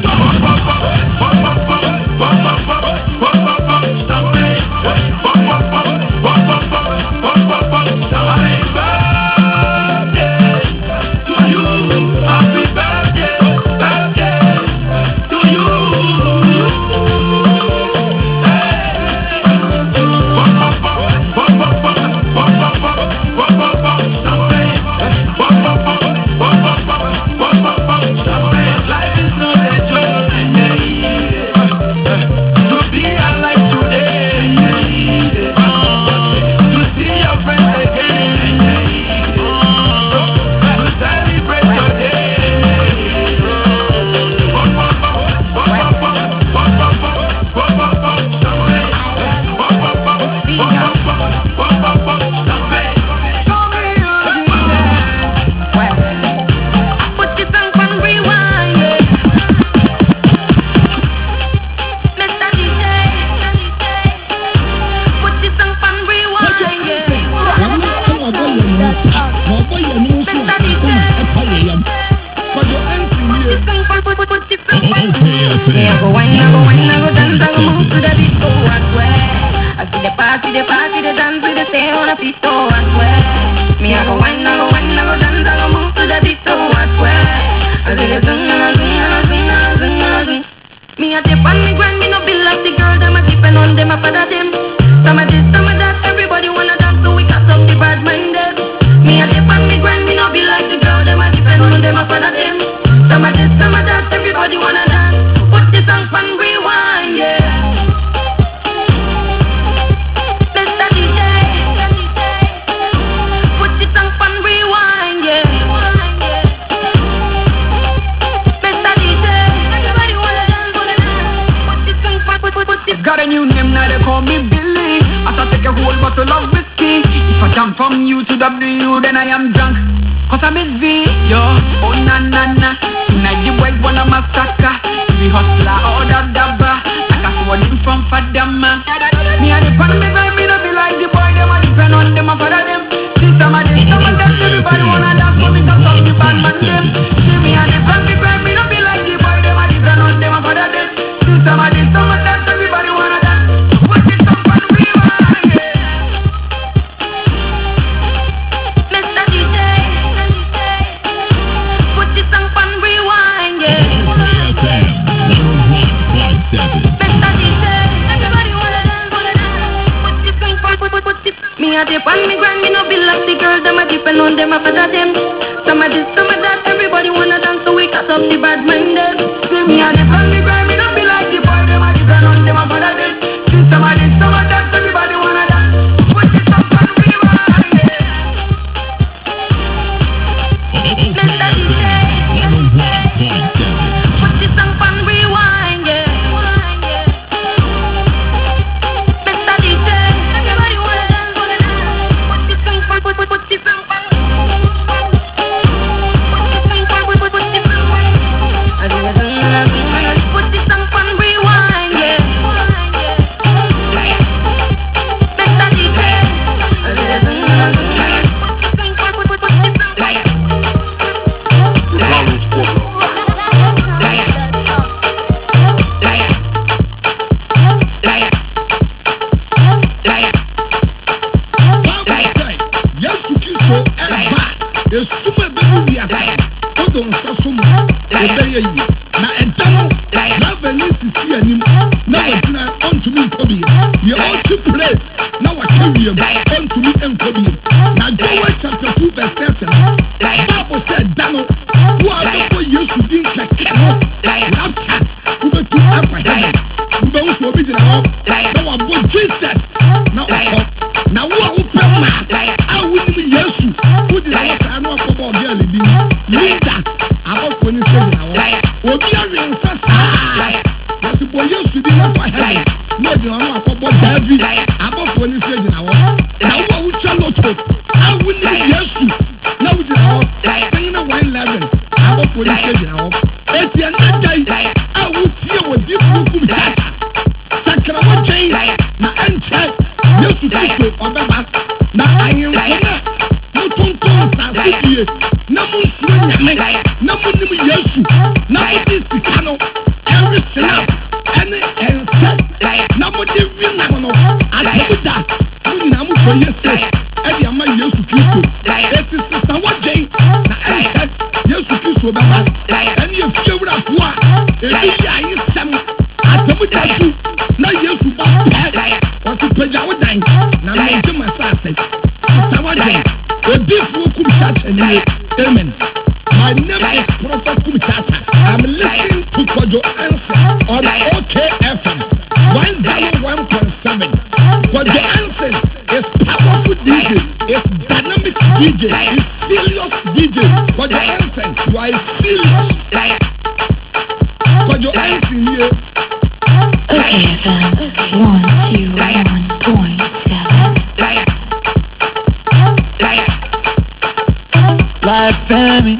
A: for David. About for this stage now. Now what we shall not talk. I will need yes. Now we are saying a 111. About for this stage now. At the end of the day, I will see what this will be. Sacramento Jay. Now and check. Yes, to take it on the back. Now I am gonna. No tonton Sassy. No more swing. No more yes. No more this cano. Every snap. And set. No more different. I tell you that. When I'm for yesterday. And the amount of Christo. It is Sister What Jay. Now I said, yes, Christo. And you feel that what? If you are some. I tell you that you. Now yes, you want to pay our dime. Now I do my sausage. Sister What Jay. A beautiful Kumchata. Amen. My name is Prophet Kumchata. I'm listening to Kojo Answer on OKFM 101.7. Kojo Answer is powerful DJ, it's dynamic DJ, it's serious DJ. Kojo Answer, you are serious. Kojo Answer here.
O: OKFM 101.7.
G: Life family.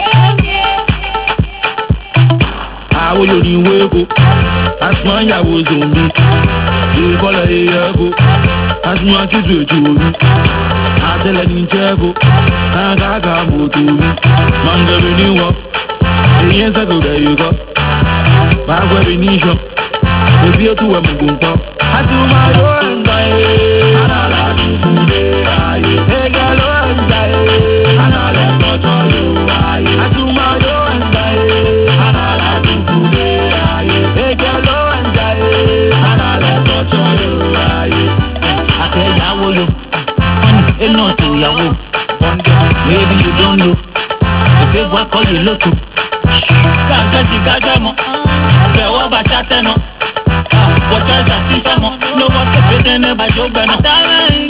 G: I will only wake up as my was on me. You call a year as my kids were to me. I tell a ninja I got more to me. Manga renew up. Years ago, there you go. Back where we need you. The beer to a mugumpa. I do my own day. And I like you. Hey, girl, one day. And I let go to you. I do my own day. And I like you. Hey, girl, one day. And I let go to you. I say, Yawo, funny, ain't no to Yawo. Maybe you don't know. If you want, call you look. Can't get the gajamo. The over chatano. What else I see some more? No one can fit in a bad joke, but I'm dying.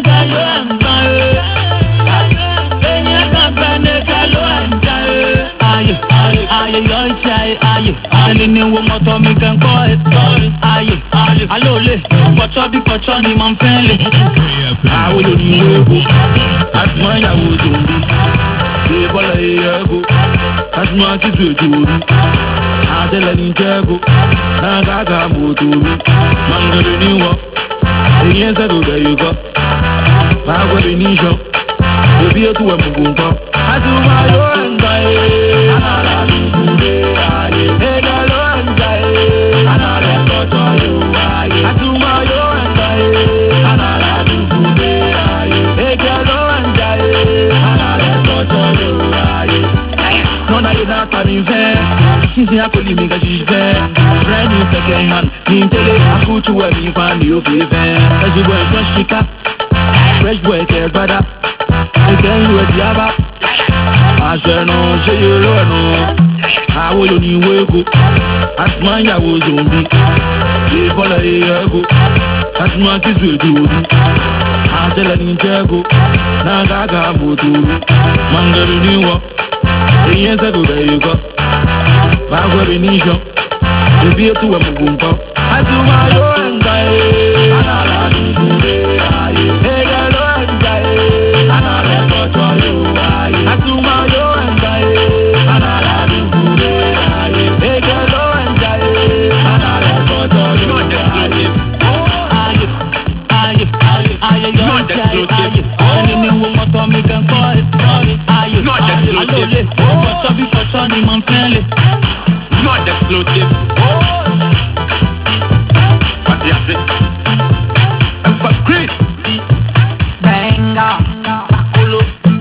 G: Years ago, there you go. Back where we need you. The beer to a mugumpa. I do my own day. And I love you. Hey, girl, one day. And I let go to you. I do my own day. And I love you. Hey, girl, one day. And I let go to you. No, now you're not coming fair. She's here to leave me because she's fair. Brand new second hand. Me tell you, I go to where me find you feel fair. Cause you wear fresh chica. Fresh boy, care brother. Again, you a diaba. I swear no, say you don't know. I will only wake up. As my was zombie. They follow a year ago. As my kids will do. I tell a ninja go. Now I got more to me. Manga renew up. Years ago, there you go. Back where we need you. The beer to a mugumpa. I do my own day. And I love you. Hey, girl, one day. And I let go to you. I do my own day. And I love you. Hey, girl, one day. And I let go to you. Not exclusive. Any woman to me can call it. Not exclusive. What's up for Sonny, man, friendly. Not exclusive. What's the opposite? For Chris. Benga. Bakulu.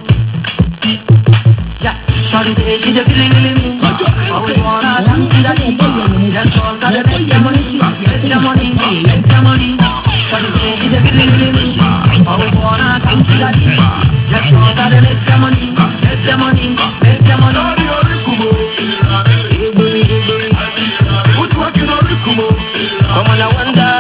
G: Yeah. Shorty say she's a feeling. Always wanna dance to that beat. Just all got to make your money. Make your money. Make your money. Shorty say she's a feeling. Always wanna dance to that beat. Just all got to make your money. Make your money. Make your money. Come on, I wonder.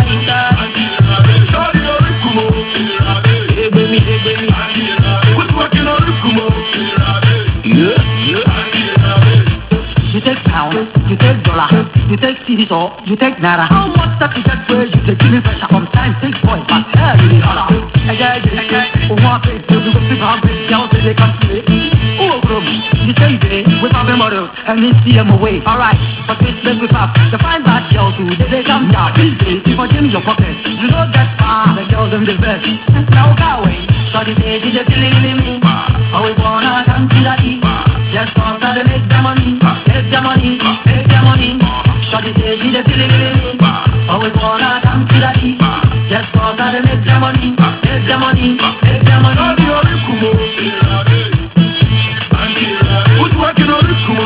G: You take pound, you take dollar, you take
P: cities or you take naira. How much that you get where you take give me pressure from time, take point, but hell you the holler. Oh, what face, you go see how big girls say they come to me. Oh, group, you say they, we have a model, and we see them away. Alright, but this make we pop, the fine bad girls who they come down. These days, people in your pocket, you know that far, the girls them the best. Now go away, shorty say she's a feeling me. Always wanna come to that eat. Just cause I make the money, make the money, make the money. Shorty say she's a feeling me. Always wanna come to that eat. Just cause I make the money, make the money, make the money.
I: Who's working on the kumo?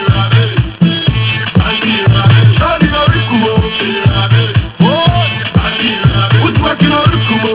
I: Who's working on the kumo?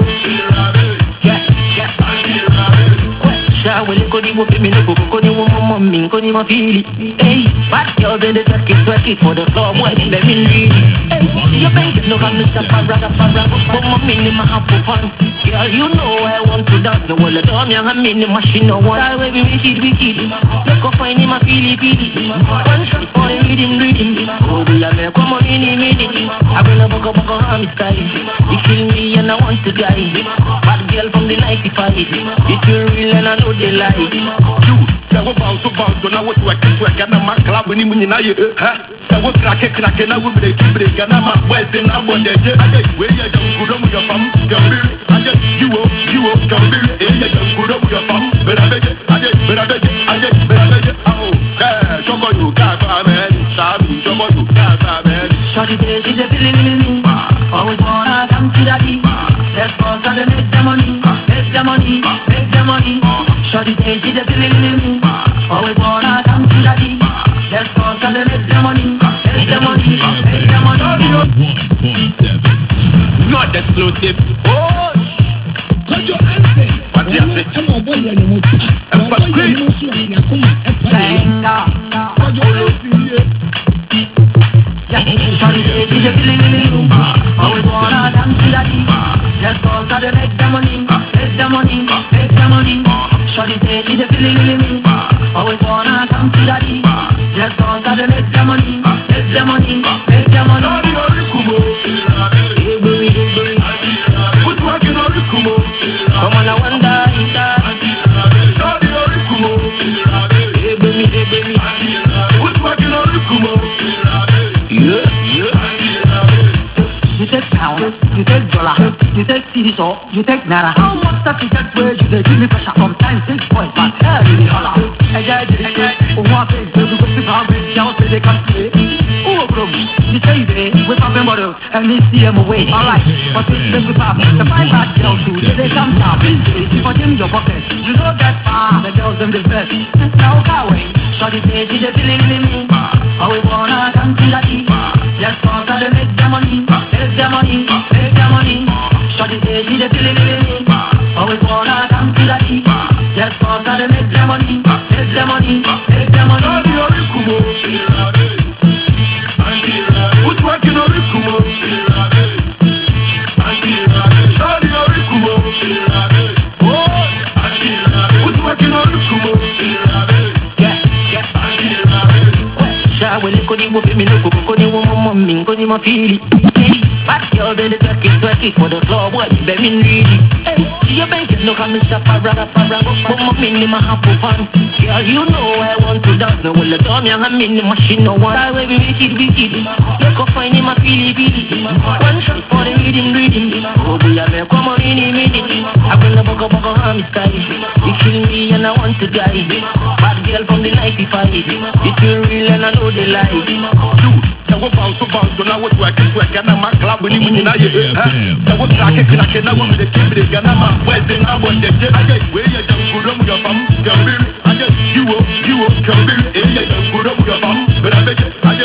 N: Well, it could even be me, no go, could even mommy, could even feel it. Hey, bad girls in the twerk it for the floor, boy, let me lead. Hey, you bank no got Mr. Farrah, but mommy, in my half for fun. Girl, you know I want to dance, no well, don't you have me in the machine, no one. I will be wicked. Look up, find him a feely. One shot for the rhythm. Oh, the love, come on, in. I will never go back on my style. You kill me and I want to die. Bad girl from the 95. It's real and I know they lie.
K: Say what bounce, now what work, and I'm a club when you mean I say what crack, and I will break, and I'm a west and I'm on the jet. Where you don't go with your fam, you come here, and you don't go with your fam, but I bet you, oh, Choco, you got a man, Sammy, Choco, you got a man.
P: Shorty say she's a feeling me. Always wanna come to that eat. Just cause I make the money, make the money, make the money. Shorty say she's a feeling me. Always wanna come to that eat. Just cause I make the money, make the money, make the money.
C: 1.7.
K: Not exclusive. Oh,
A: Cause your answer.
K: What do you say?
A: I'm a boy and I'm a boy.
P: Shorty say she's a feeling me. Always wanna come to that eat. Just cause I make the money, make the money, make the money. Shorty say she's a feeling me. Always wanna come to that eat. Just cause I make the money, make the money, make the money.
I: Who's working on the kumo?
N: Come on, I wonder.
I: Who's working on the kumo?
P: You take pound, you take dollar, you take cities or you take naira. How much that you get where you take give me pressure from time, 6 points, but hell you the holler. Oh, what face, you go see how big girls say they come to me. Oh, bro, you say they, we pop them models, and we see them away. Alright, but this make we pop, the fine bad girls who they come down. Busy, for in your pocket, you know that far, the girls them the best. Now go away, shorty say she's a feeling me. Always wanna come to that eat. Just cause I make the money, make the money, make the money. Shorty say she's a feeling me. Always wanna come to that eat. Just cause I make the money, make the money, make the money.
I: Who's working on the kumo? Who's working on the kumo?
N: Well, it could even be me, no go, could even mommy, could even feel it. Hey, bad girls in the twerk it for the floor, boy, let me read it. Hey, you bank no got Mr. Farrah, but mommy in my half for fun. Girl, you know I want to dance, no well, don't you have me in the machine, no one. I will be wicked. Look up, find him a feely. One shot for the rhythm. Oh, boy, I may come on in a minute. I will never go back on my style. You kill me and I want to die. Bad girl from the 95. It's real and I know they lie.
K: Say what bounce, now what work, and I'm a club when you mean I say what crack, and I will be the kid, and I'm a west and I'm on the jet. Where you don't go with your fam, come here, you come here, and you don't go with your fam, but I bet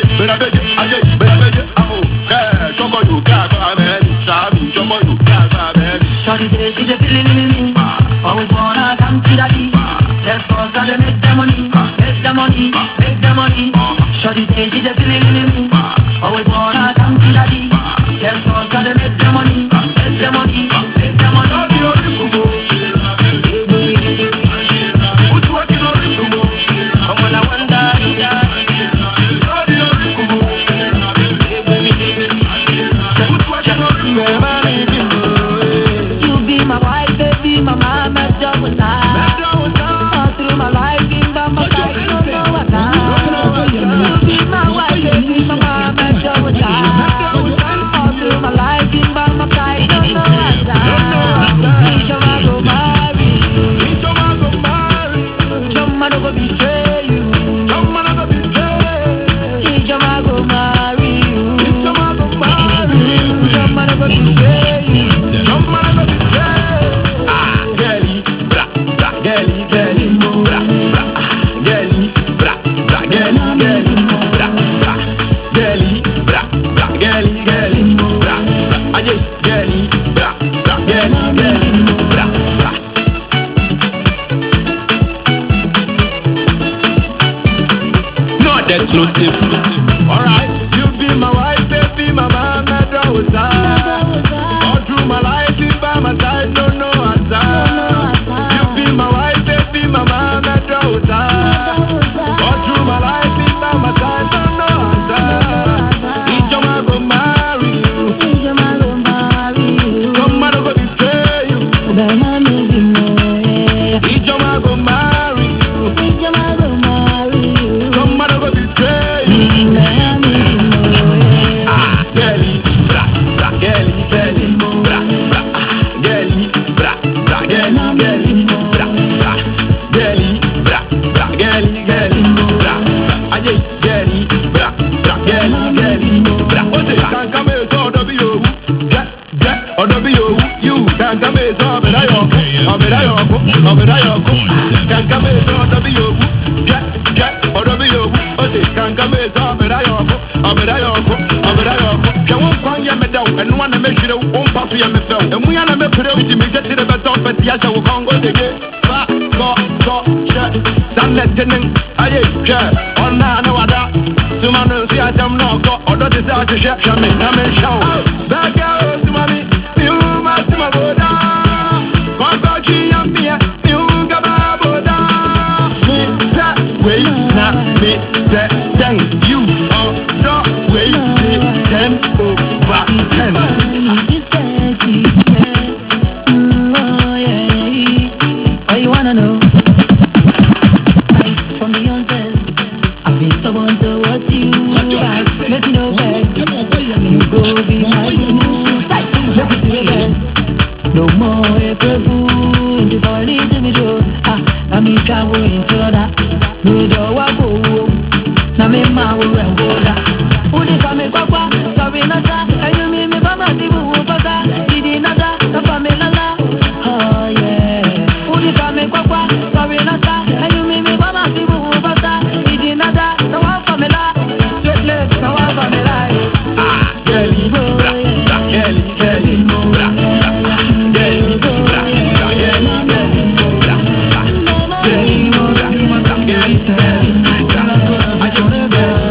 K: you, oh, Choco, you got a man, Sammy, Choco, you got a man.
P: Shorty say she's a feeling me. Always wanna come to that eat. Just cause I make the money, make the money, make the money. Shorty say she's a feeling me. Always wanna come to that eat. Just cause I make the money, make the money, make the money.
I: Who's working on the kumo?
N: Come on, I wonder.
K: Not exclusive.
I: Alright, you be my wife, baby, my man, my daughter. All through my life, you by my side, no answer. You be my wife, baby, my man, my daughter. All through my life, you by my side, no answer. Ijoma go marry you. Come on, go betray you. Ijoma go marry you. Come on, go betray you. Gelly, bra, bra, gelly, gelly, bra, bra, gelly, bra, bra, gelly, gelly, bra, bra, gelly, bra, bra, gelly, gelly, bra, aye, gelly, bra, bra, gelly, gelly, bra. Ose can come here so do you, or do you can come here so be da yo, can come here so do you, or do you, ose can come here so be da yo, and one to make sure won't pass you myself. And we are not priority to get to the better of the Yasha will go again. Some lieutenant, I share on Nanawada. Sumano, see, I am not got or not desire to share. Shaman, Naman show. Back out to mommy, you must have a boda. Concochi and beer, you got a boda. Me that way, not me that thing. You are not way, 10 over 10.
P: Why you wanna know? From the onset, I've been stubborn towards you. Let me know back. You go be my moon. Let me see the best. No more April Fool. If I leave to me, I mean, can't wait for that. No, do I go? Now, me, my will and go that. Who did I make up? Sorry, not that. And you mean me, Mama, the who was that? Did he not that? The family, oh, yeah. Who did I make up? Sorry, not that. And you mean me, Mama, the who was that? Did he not that? The one family, straight left, the one family.
I: Gelly, bra, bra, gelly, gelly, bra, bra, gelly, bra, bra, gelly, gelly, bra, bra, gelly, bra, bra, gelly, gelly, bra, I don't know that.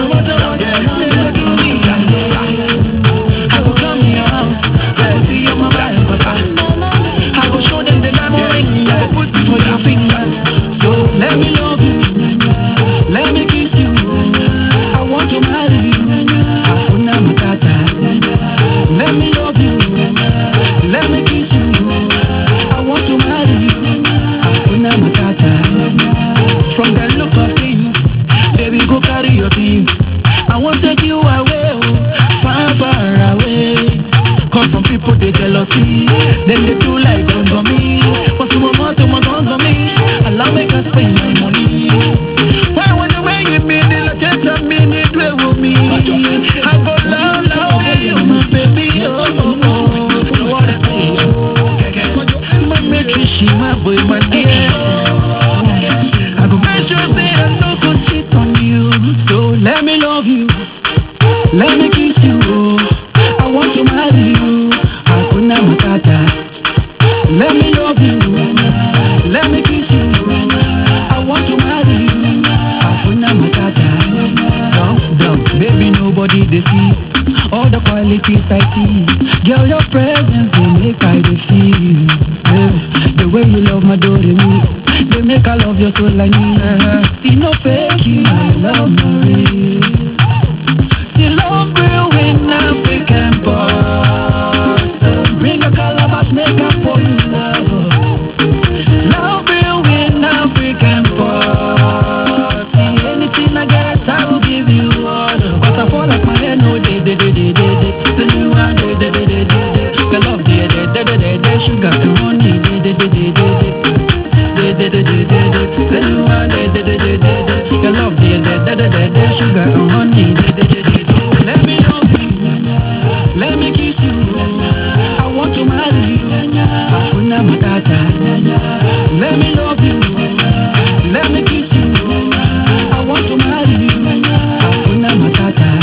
P: Let me love you, let me kiss you. I want to marry you. Hakuna matata. Let me love you, let me kiss you. I want to marry you. Hakuna matata. From the look of things, baby, go carry your things. I won't take you away, far, far away. Cause some people they jealousy, then they do like on me. For some more to my guns on me, allow me to spend my money. Why when you make it me, they look at a minute with me. I go love, you, my baby, what I say, my matrix, she my boy, my dear. I go make sure say I no go cheat on you. So let me love you, let me kiss you. I want to marry you. Hakuna matata. Let me love you, let me kiss you. I want to marry you. Hakuna matata. Dumb, baby, nobody they see all the qualities I see. Girl, your presence they make I they feel. The way you love my daughter, me, they make I love your soul like me. See no fake, I love my real. See love real in African boss. Bring a calabash, make up for you, love. Love real in African boss. See anything I get, I will give you all. But I fall off my head, no, they. The new one, they. The love, they, sugar and honey, they. The new one, they. The love, they, sugar and honey, they. Let me love you, let me kiss you. I want to marry you. Hakuna matata. Let me love you, let me kiss you. I want to marry you. Hakuna matata.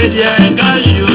G: baby, I got you.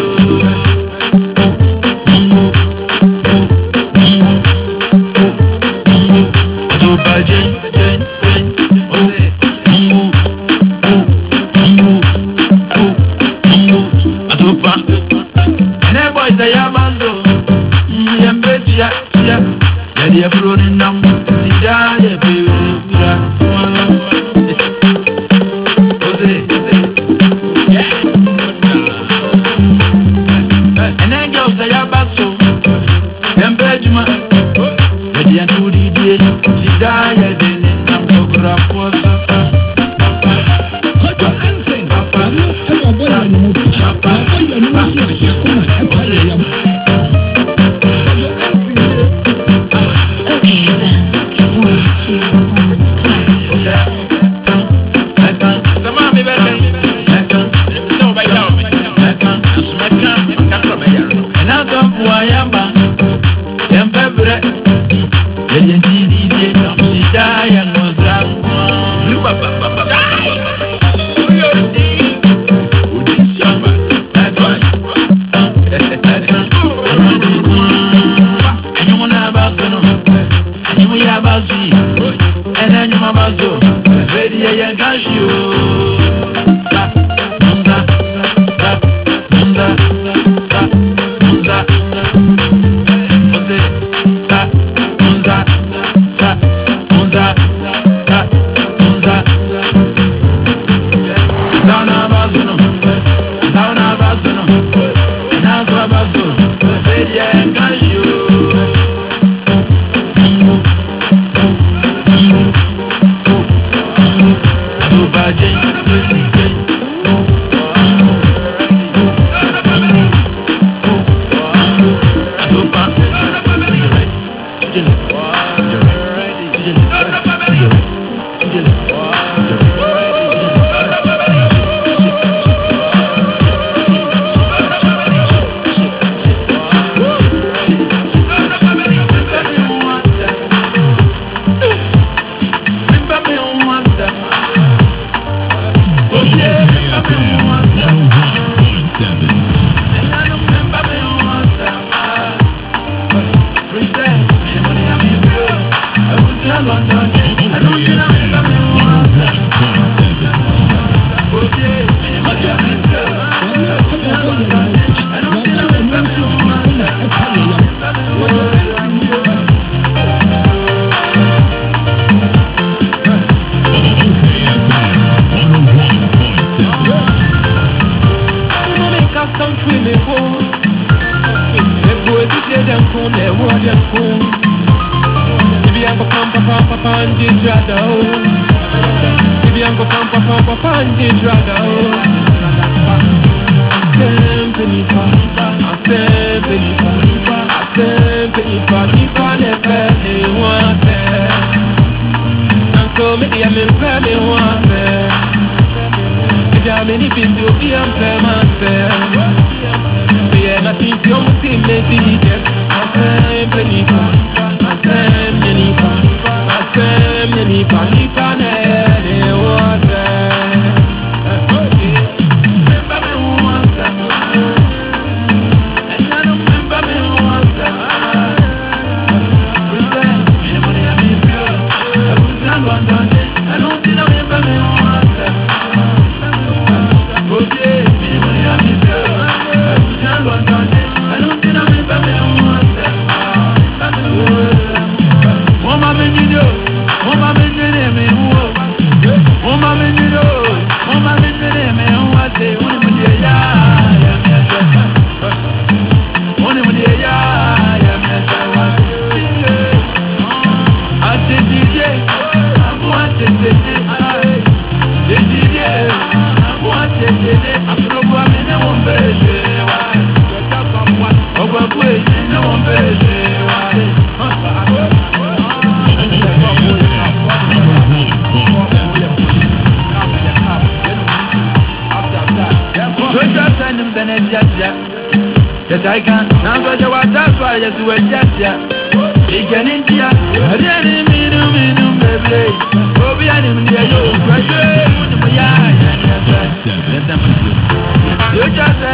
G: Yes, I can. Now, that's why I do it. Yes, yeah. He can India. I didn't mean to, baby. Oh, be an India. You just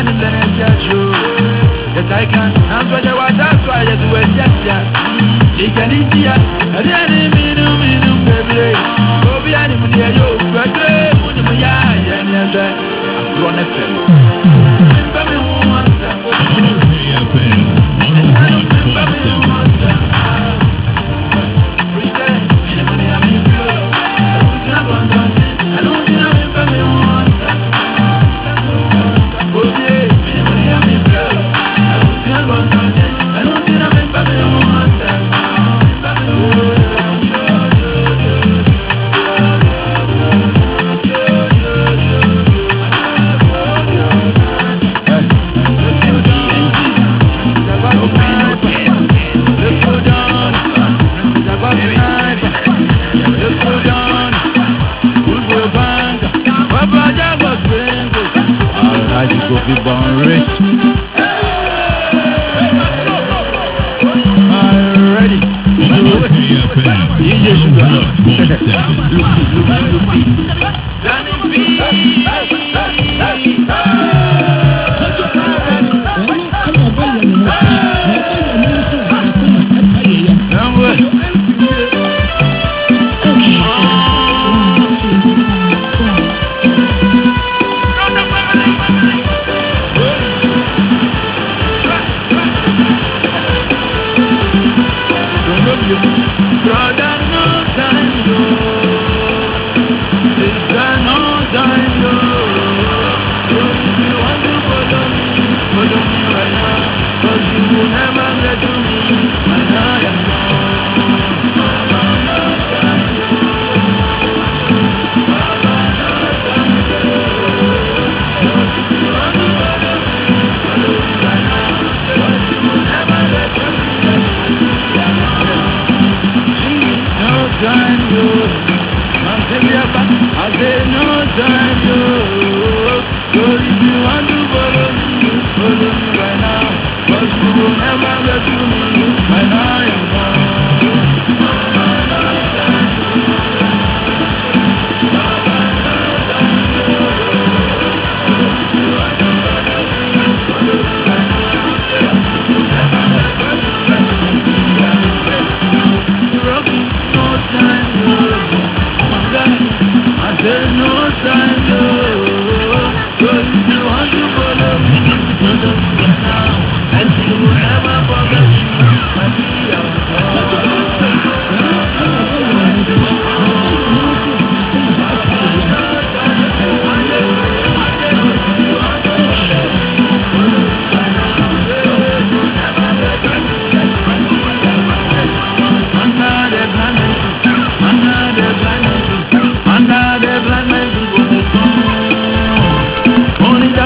G: be born rich. Ready? DJ Sugar.
J: Brother, no time, no. Sister, no time, no. So if you want to follow me right now. 'Cause you will never get to me when I am gone. Time, no.